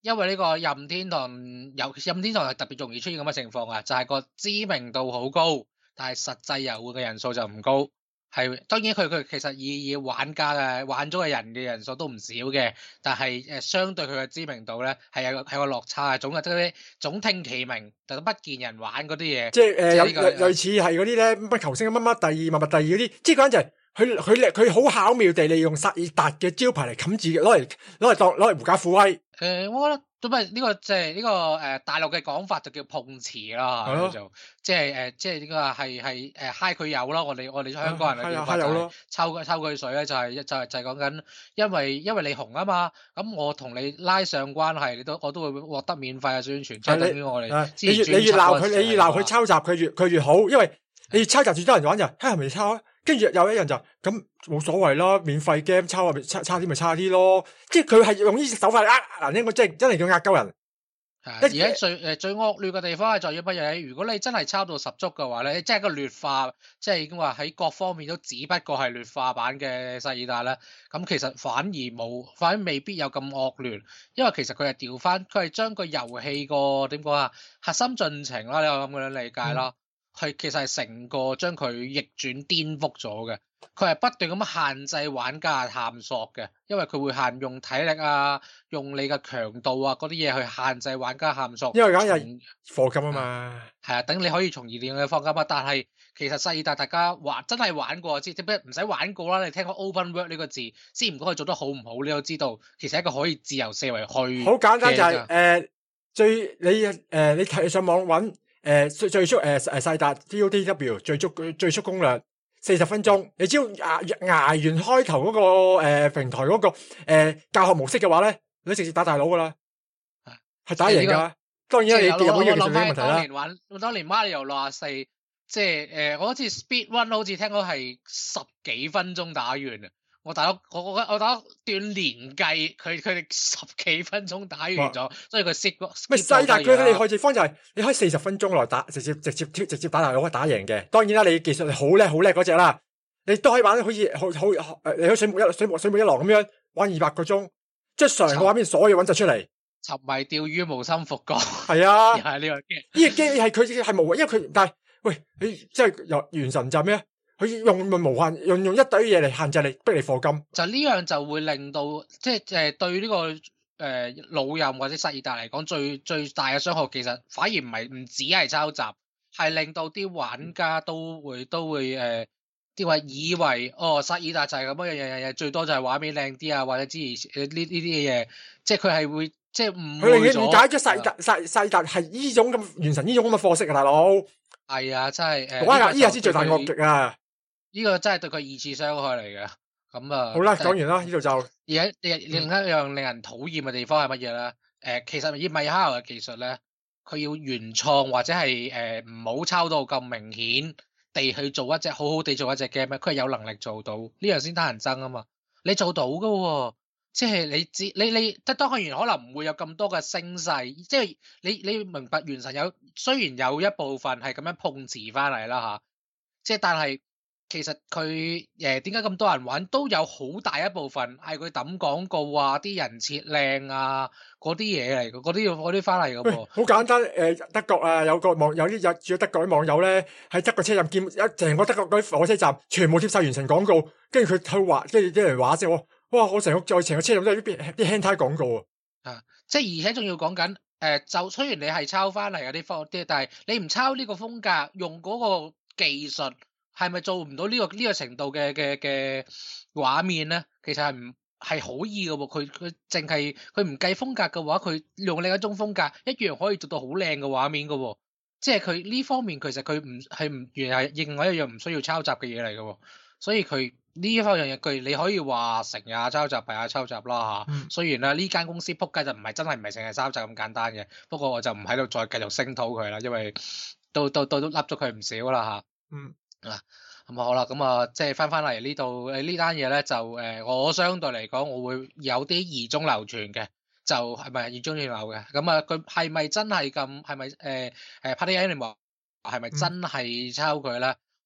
因為呢個任天堂有任天堂係特別容易出現咁嘅情況啊，就係、是、個知名度好高，但係實際遊玩嘅人數就唔高。係當然佢佢其實以以玩家嘅玩咗嘅人嘅人數都唔少嘅，但係誒相對佢嘅知名度咧係有係個落差嘅，總係即係總聽其名，但不見人玩嗰啲嘢。 即係誒有呢個類似係嗰啲咧乜球星乜乜第二乜乜第二嗰啲，即係嗰陣就係佢佢佢好巧妙地利用薩爾達嘅招牌嚟冚自己，攞嚟攞嚟當攞嚟狐假虎威。 誒、呃，我覺得咁咪呢個即係呢個誒、呃、大陸嘅講法就叫碰瓷啦，叫做即係誒即係呢個係係誒嗨佢有咯，我哋我哋香港人嘅叫法就係抽抽佢水咧，就係就係就係講緊因為因為你紅啊嘛，咁我同你拉上關係，你都我都會獲得免費嘅宣傳，即係等於我哋你越你越鬧佢，你越鬧佢抄襲，佢越佢越好，因為你越抄襲最多人玩就，嘿係咪抄啊？跟住有一人就咁冇所謂啦，免費 game 抄啊，差差啲咪差啲咯。即係佢係用呢隻手法嚟呃嗱，應該真係真係叫呃鳩人。 而家最誒最惡劣嘅地方係在於乜嘢？如果你真係抄到十足嘅話咧，即係個劣化，即係已經話喺各方面都只不過係劣化版嘅薩爾達咧。咁其實反而冇，反而未必有咁惡劣，因為其實佢係調翻，佢係將個遊戲個點講啊核心進程啦，你有咁樣理解啦。係、嗯、其實係成個將佢逆轉顛覆咗嘅。佢係不斷咁限制玩家探索嘅，因為佢會限用體力啊，用你嘅強度啊嗰啲嘢去限制玩家探索。 因為梗係課金啊嘛。係啊，等你可以從而令佢課金啊。但係其實薩爾達大家玩真係玩過知，點解唔使玩過啦？你聽過 open world 呢個字，先唔講佢做得好唔好，你都知道其實係一個可以自由四圍去。 好簡單就係、是、誒、呃、最你誒、呃、你睇上網揾誒、呃、最最速誒誒薩爾達 D O D W 最速最速攻略。四十分鐘，你只要挨挨完開頭嗰個誒、呃、平台嗰、那個誒、呃、教學模式嘅話咧，你直接打大佬噶啦，係打贏噶。這個、當然啦，你日本嘅技術呢個問題啦。當年玩，當年 Mario 六十四，即係誒，我好似 Speed Run 好似聽講係十幾分鐘打完啊！我打我我我打斷年計，佢佢哋十幾分鐘打完咗，所以佢 skip 個。 咪細達佢哋害地方就係你可以四十分鐘內打，直接直接直接打大佬，可以打贏嘅。當然啦，你技術好叻好叻嗰隻啦，你都可以玩得好似好好誒，你喺水木一水木水木一郎咁樣玩二百個鐘，即係成個畫面所有揾晒出嚟。 沉迷釣魚無心復國。 係啊， 係呢個 game。 呢個 game 係佢係無，因為佢但係喂你即係由元神就咩啊？佢用用無限用用一堆嘢嚟限制你，逼你課金。 就呢樣就會令到即係誒對呢、這個誒、呃、老任或者薩爾達嚟講最最大嘅傷害，其實反而唔係唔止係抄襲，係令到啲玩家都會都會誒啲話以為哦薩爾達就係咁樣樣樣嘢，最多就係畫面靚啲啊，或者之誒呢呢啲嘢，即係佢係會即係誤會咗。佢誤解咗薩爾達薩薩爾達係呢種咁元神呢種咁嘅貨色啊，大佬。 係啊，真係誒。 哇！呢下先最大惡極啊！ 呢、這個真係對佢二次傷害嚟嘅，咁啊， 好啦，講完啦，呢度就而家另一樣令人討厭嘅地方係乜嘢咧？誒、呃，其實以米哈遊嘅技術咧，佢要原創或者係誒唔好抄到咁明顯地去做一隻好好地做一隻 game 咧，佢係有能力做到呢樣先得人憎啊嘛！你做到噶、哦，即係你知你你即係當然可能唔會有咁多嘅聲勢，即係你你明白原神有雖然有一部分係咁樣碰瓷翻嚟啦吓，即係但係。其實佢誒點解咁多人玩，都有好大一部分係佢抌廣告啊，啲人設靚啊，嗰啲嘢嚟嘅，嗰啲嗰啲翻嚟嘅噃。 好簡單誒、呃，德國啊，有個網有啲有住喺德國啲網友咧，喺德國車站見一成個德國嗰啲火車站全部貼晒完成廣告，跟住佢去畫，跟住啲人畫啫，哇！我成個再成個車站都係啲啲 hand tie 廣告啊！啊，即係而且仲要講緊誒，就雖然你係抄翻嚟嗰啲風啲，但係你唔抄呢個風格，用嗰個技術。係咪做唔到呢、這個呢、這個程度嘅嘅嘅畫面咧？其實係唔係可以嘅喎？佢佢淨係佢唔計風格嘅話，佢用另一種風格一樣可以做到好靚嘅畫面嘅喎。即係佢呢方面其實佢唔係唔原係另外一樣唔需要抄襲嘅嘢嚟嘅喎。所以佢呢一方樣嘢，佢你可以話成日抄襲，係啊抄襲啦嚇。嗯、雖然啦呢間公司仆街就唔係真係唔係成日抄襲咁簡單嘅。不過我就唔喺度再繼續聲討佢啦，因為都都都都笠咗佢唔少啦嚇。嗯。嗱，咁啊好啦，咁啊即係翻翻嚟呢度誒呢單嘢咧就誒、呃、我相對嚟講我會有啲疑中流傳嘅，就係咪疑中流嘅？咁啊佢係咪真係咁係咪誒誒 Party Animal 係咪真係抄佢咧？嗯、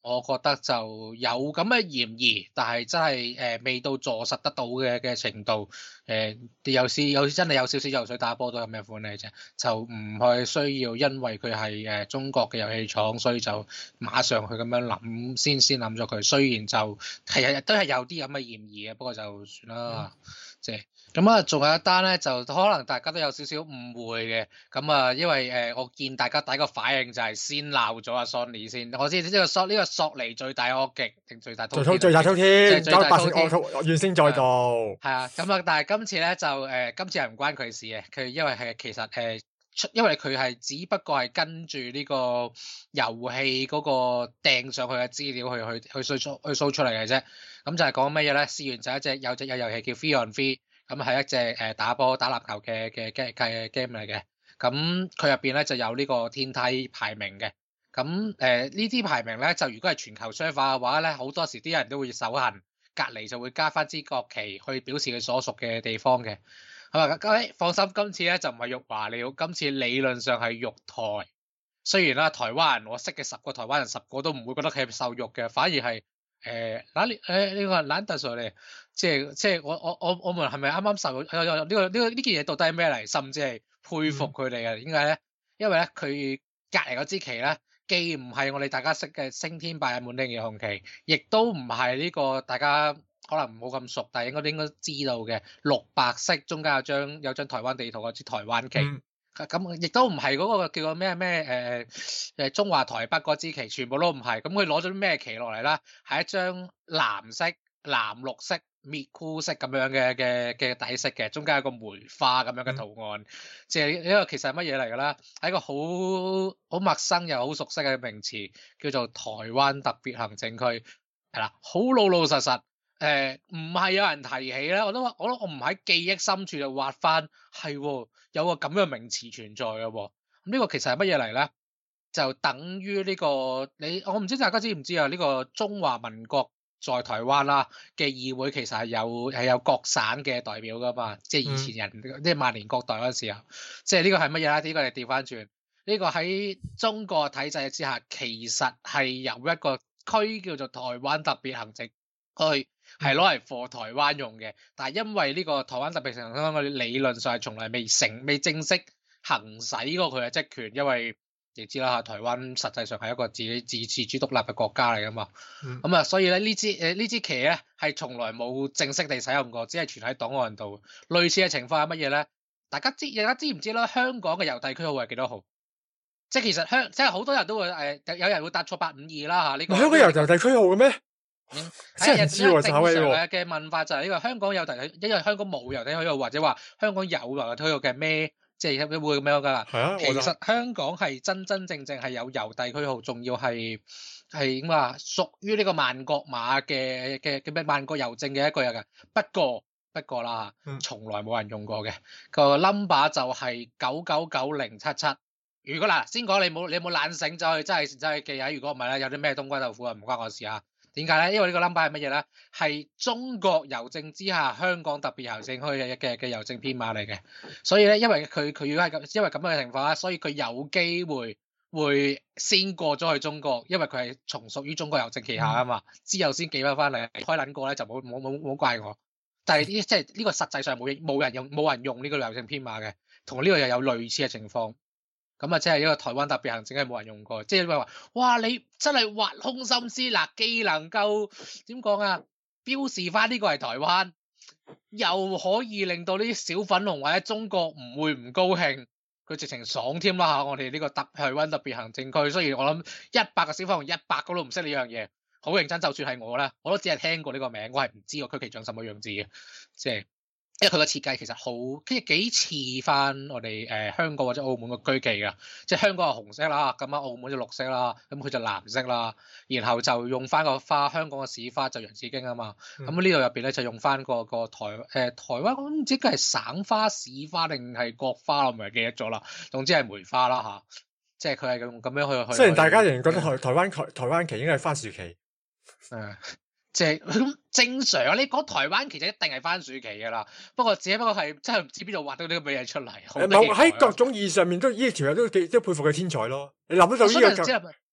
我覺得就有咁嘅嫌疑，但係真係誒、呃、未到坐實得到嘅嘅程度。誒、呃、有時有時真係有少少游水打波都咁嘅款嚟啫，就唔係需要因為佢係誒中國嘅遊戲廠，所以就馬上去咁樣諗先先諗咗佢。雖然就其實都係有啲咁嘅嫌疑嘅，不過就算啦，即係。咁啊，仲有一單咧，就可能大家都有少少誤會嘅。咁啊，因為誒、呃，我見大家第一個反應就係先鬧咗阿 Sony 先。我知呢個索呢個索尼最大惡極定最大滔天？ 最大滔天， 最大滔天， 怨聲載道。 係啊，咁啊，但係今次咧就誒、呃，今次係唔關佢事嘅。佢因為係其實誒出、呃，因為佢係只不過係跟住呢個遊戲嗰個掟上去嘅資料去去去 show 出去 show 出嚟嘅啫。咁就係講乜嘢咧？試完就一隻有隻有遊戲叫 Free on Free。咁係一隻誒打波打籃球嘅嘅嘅嘅 game 嚟嘅，咁佢入邊咧就有呢個天梯排名嘅，咁誒呢啲排名咧就如果係全球 server 嘅話咧，好多時啲人都會手痕，隔離就會加翻支國旗去表示佢所屬嘅地方嘅，係嘛？各位放心，今次咧就唔係辱華了，今次理論上係辱台。雖然啦，台灣人我識嘅十個台灣人十個都唔會覺得佢係受辱嘅，反而係。誒嗱，誒呢個懶特上嚟，即係即係我我我我們係咪啱啱受呢、呢個呢、呢個呢個呢件嘢到底係咩嚟？甚至係佩服佢哋嘅，點解咧？因為咧佢隔離嗰支旗咧，既唔係我哋大家識嘅升天白日滿地紅旗，亦都唔係呢個大家可能唔好咁熟，但係應該應該知道嘅綠白色中間有張有張台灣地圖嗰支台灣旗。嗯咁亦都唔係嗰個叫做咩咩誒誒中華台北嗰支旗，全部都唔係。咁佢攞咗啲咩旗落嚟啦？係一張藍色、藍綠色、滅菇色咁樣嘅嘅嘅底色嘅，中間有個梅花咁樣嘅圖案。即係呢個其實係乜嘢嚟㗎啦？係一個好好陌生又好熟悉嘅名詞，叫做台灣特別行政區。係啦，好老老實實。誒唔係有人提起咧，我都話我都我唔喺記憶深處就挖翻，係有個咁嘅名詞存在嘅喎。咁呢個其實係乜嘢嚟咧？就等於呢、呢個你我唔知大家知唔知啊？呢、呢個中華民國在台灣啦嘅議會其實係有係有各省嘅代表噶嘛，即係以前人、嗯、即係萬年國代嗰時候，即係呢個係乜嘢咧？呢、呢個係調翻轉，呢、呢個喺中國體制之下，其實係由一個區叫做台灣特別行政區。係攞嚟貨台灣用嘅，但係因為呢個台灣特別行政區理論上係從來未成未正式行使過佢嘅職權，因為你知啦嚇，台灣實際上係一個自己自自主獨立嘅國家嚟噶嘛，咁啊、嗯，所以咧呢支誒呢支旗咧係從來冇正式地使用過，只係存喺檔案度。類似嘅情況係乜嘢咧？大家知大家知唔知咧？香港嘅郵遞區號係幾多號？即係其實香即係好多人都會誒，有人會答錯八五二啦嚇呢個。香港有郵遞區號嘅咩？ 嗯，真係唔知喎， 正常嘅問法就係呢個香港有郵遞，因為香港冇郵遞區號，或者話香港有郵遞區號嘅咩，即係會咁樣噶啦。係啊，其實香港係真真正正係有郵遞區號，仲要係係點啊？屬於呢個萬國碼嘅嘅嘅咩萬國郵政嘅一個人嘅。不過不過啦嚇，從來冇人用過嘅，個 number 就係九九九零七七。如果嗱，先講你冇你冇懶醒走去真係真係記下，如果唔係咧，有啲咩冬瓜豆腐啊，唔關我事啊。點解咧？因為呢個 number 係乜嘢咧？係中國郵政之下香港特別行政區嘅嘅嘅郵政編碼嚟嘅，所以咧，因為佢佢如果係咁，因為咁樣嘅情況咧，所以佢有機會會先過咗去中國，因為佢係從屬於中國郵政旗下啊嘛，之後先寄翻翻嚟。開撚過咧就冇冇冇冇怪我，但係呢即係呢個實際上冇冇人用冇人用呢個郵政編碼嘅，同呢個又有類似嘅情況。咁啊，即係一個台灣特別行政區冇人用過，即係話，哇！你真係挖空心思嗱，既能夠點講啊，標示翻呢個係台灣，又可以令到呢啲小粉紅或者中國唔會唔高興，佢直情爽添啦嚇！我哋呢個特台灣特別行政區，雖然我諗一百個小粉紅一百個都唔識呢樣嘢，好認真，就算係我咧，我都只係聽過呢個名，我係唔知個區旗長什麼樣子嘅，即係。因為佢個設計其實好，即係幾似翻我哋誒、呃、香港或者澳門個區旗噶，即係香港係紅色啦，咁啊澳門就綠色啦，咁佢就藍色啦，然後就用翻個花，香港嘅市花就洋紫荊啊嘛，咁、嗯、呢度入邊咧就用翻個個台誒、呃、台灣，我唔知佢係省花、市花定係國花，我唔係記得咗啦，總之係梅花啦吓，即係佢係咁咁樣去去。雖然大家仍然覺得台台灣台台灣旗應該係番薯旗， 誒。即係咁正常啊！你講台灣其實一定係番薯旗㗎啦，不過只不過係真係唔知邊度畫到呢個嘢出嚟。 喺各種意義上面都呢條友都幾都佩服佢天才咯。你諗得到呢、這個就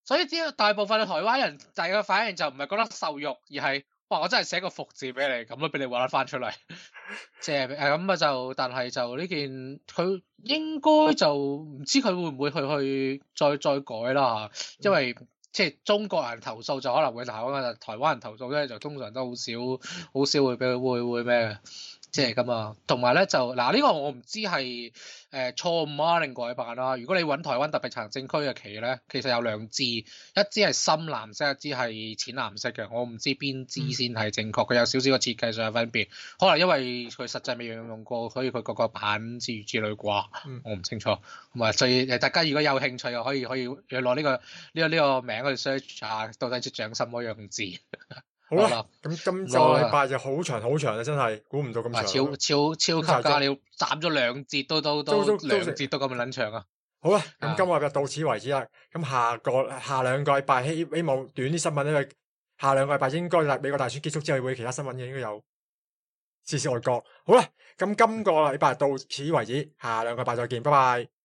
所以啲大部分嘅台灣人第一個反應就唔係覺得受辱，而係哇我真係寫個服字俾你，咁都俾你揾得翻出嚟。即係誒咁啊就，但係就呢件佢應該就唔知佢會唔會去去再再改啦，因為即係中國人投訴就可能會鬧啊，台灣人投訴咧就通常都好少好少會俾佢會會咩嘅。即係咁啊，同埋咧就嗱呢、這個我唔知係誒、呃、錯誤啊定改版啦。如果你揾台灣特別行政區嘅旗咧，其實有兩支，一支係深藍色，一支係淺藍色嘅。我唔知邊支先係正確，佢有少少個設計上嘅分別。可能因為佢實際未用用過，所以佢個個版之如之類啩， 嗯、 我唔清楚。咁啊，所以誒大家如果有興趣嘅，可以可以攞呢、這個呢、這個呢、這個名去 search 下，到底即長什麼樣字。 好啦，咁今個禮拜就好長好長啊，真係估唔到咁長。 超超超級加料，斬咗兩節都都都兩節都咁撚長啊！ 好啦，咁今個禮拜到此為止啦。咁下個下兩個禮拜希希望短啲新聞，因為下兩個禮拜應該美國大選結束之後會有其他新聞嘅，應該有時事外國。好啦，咁今個禮拜到此為止，下兩個禮拜再見，拜拜。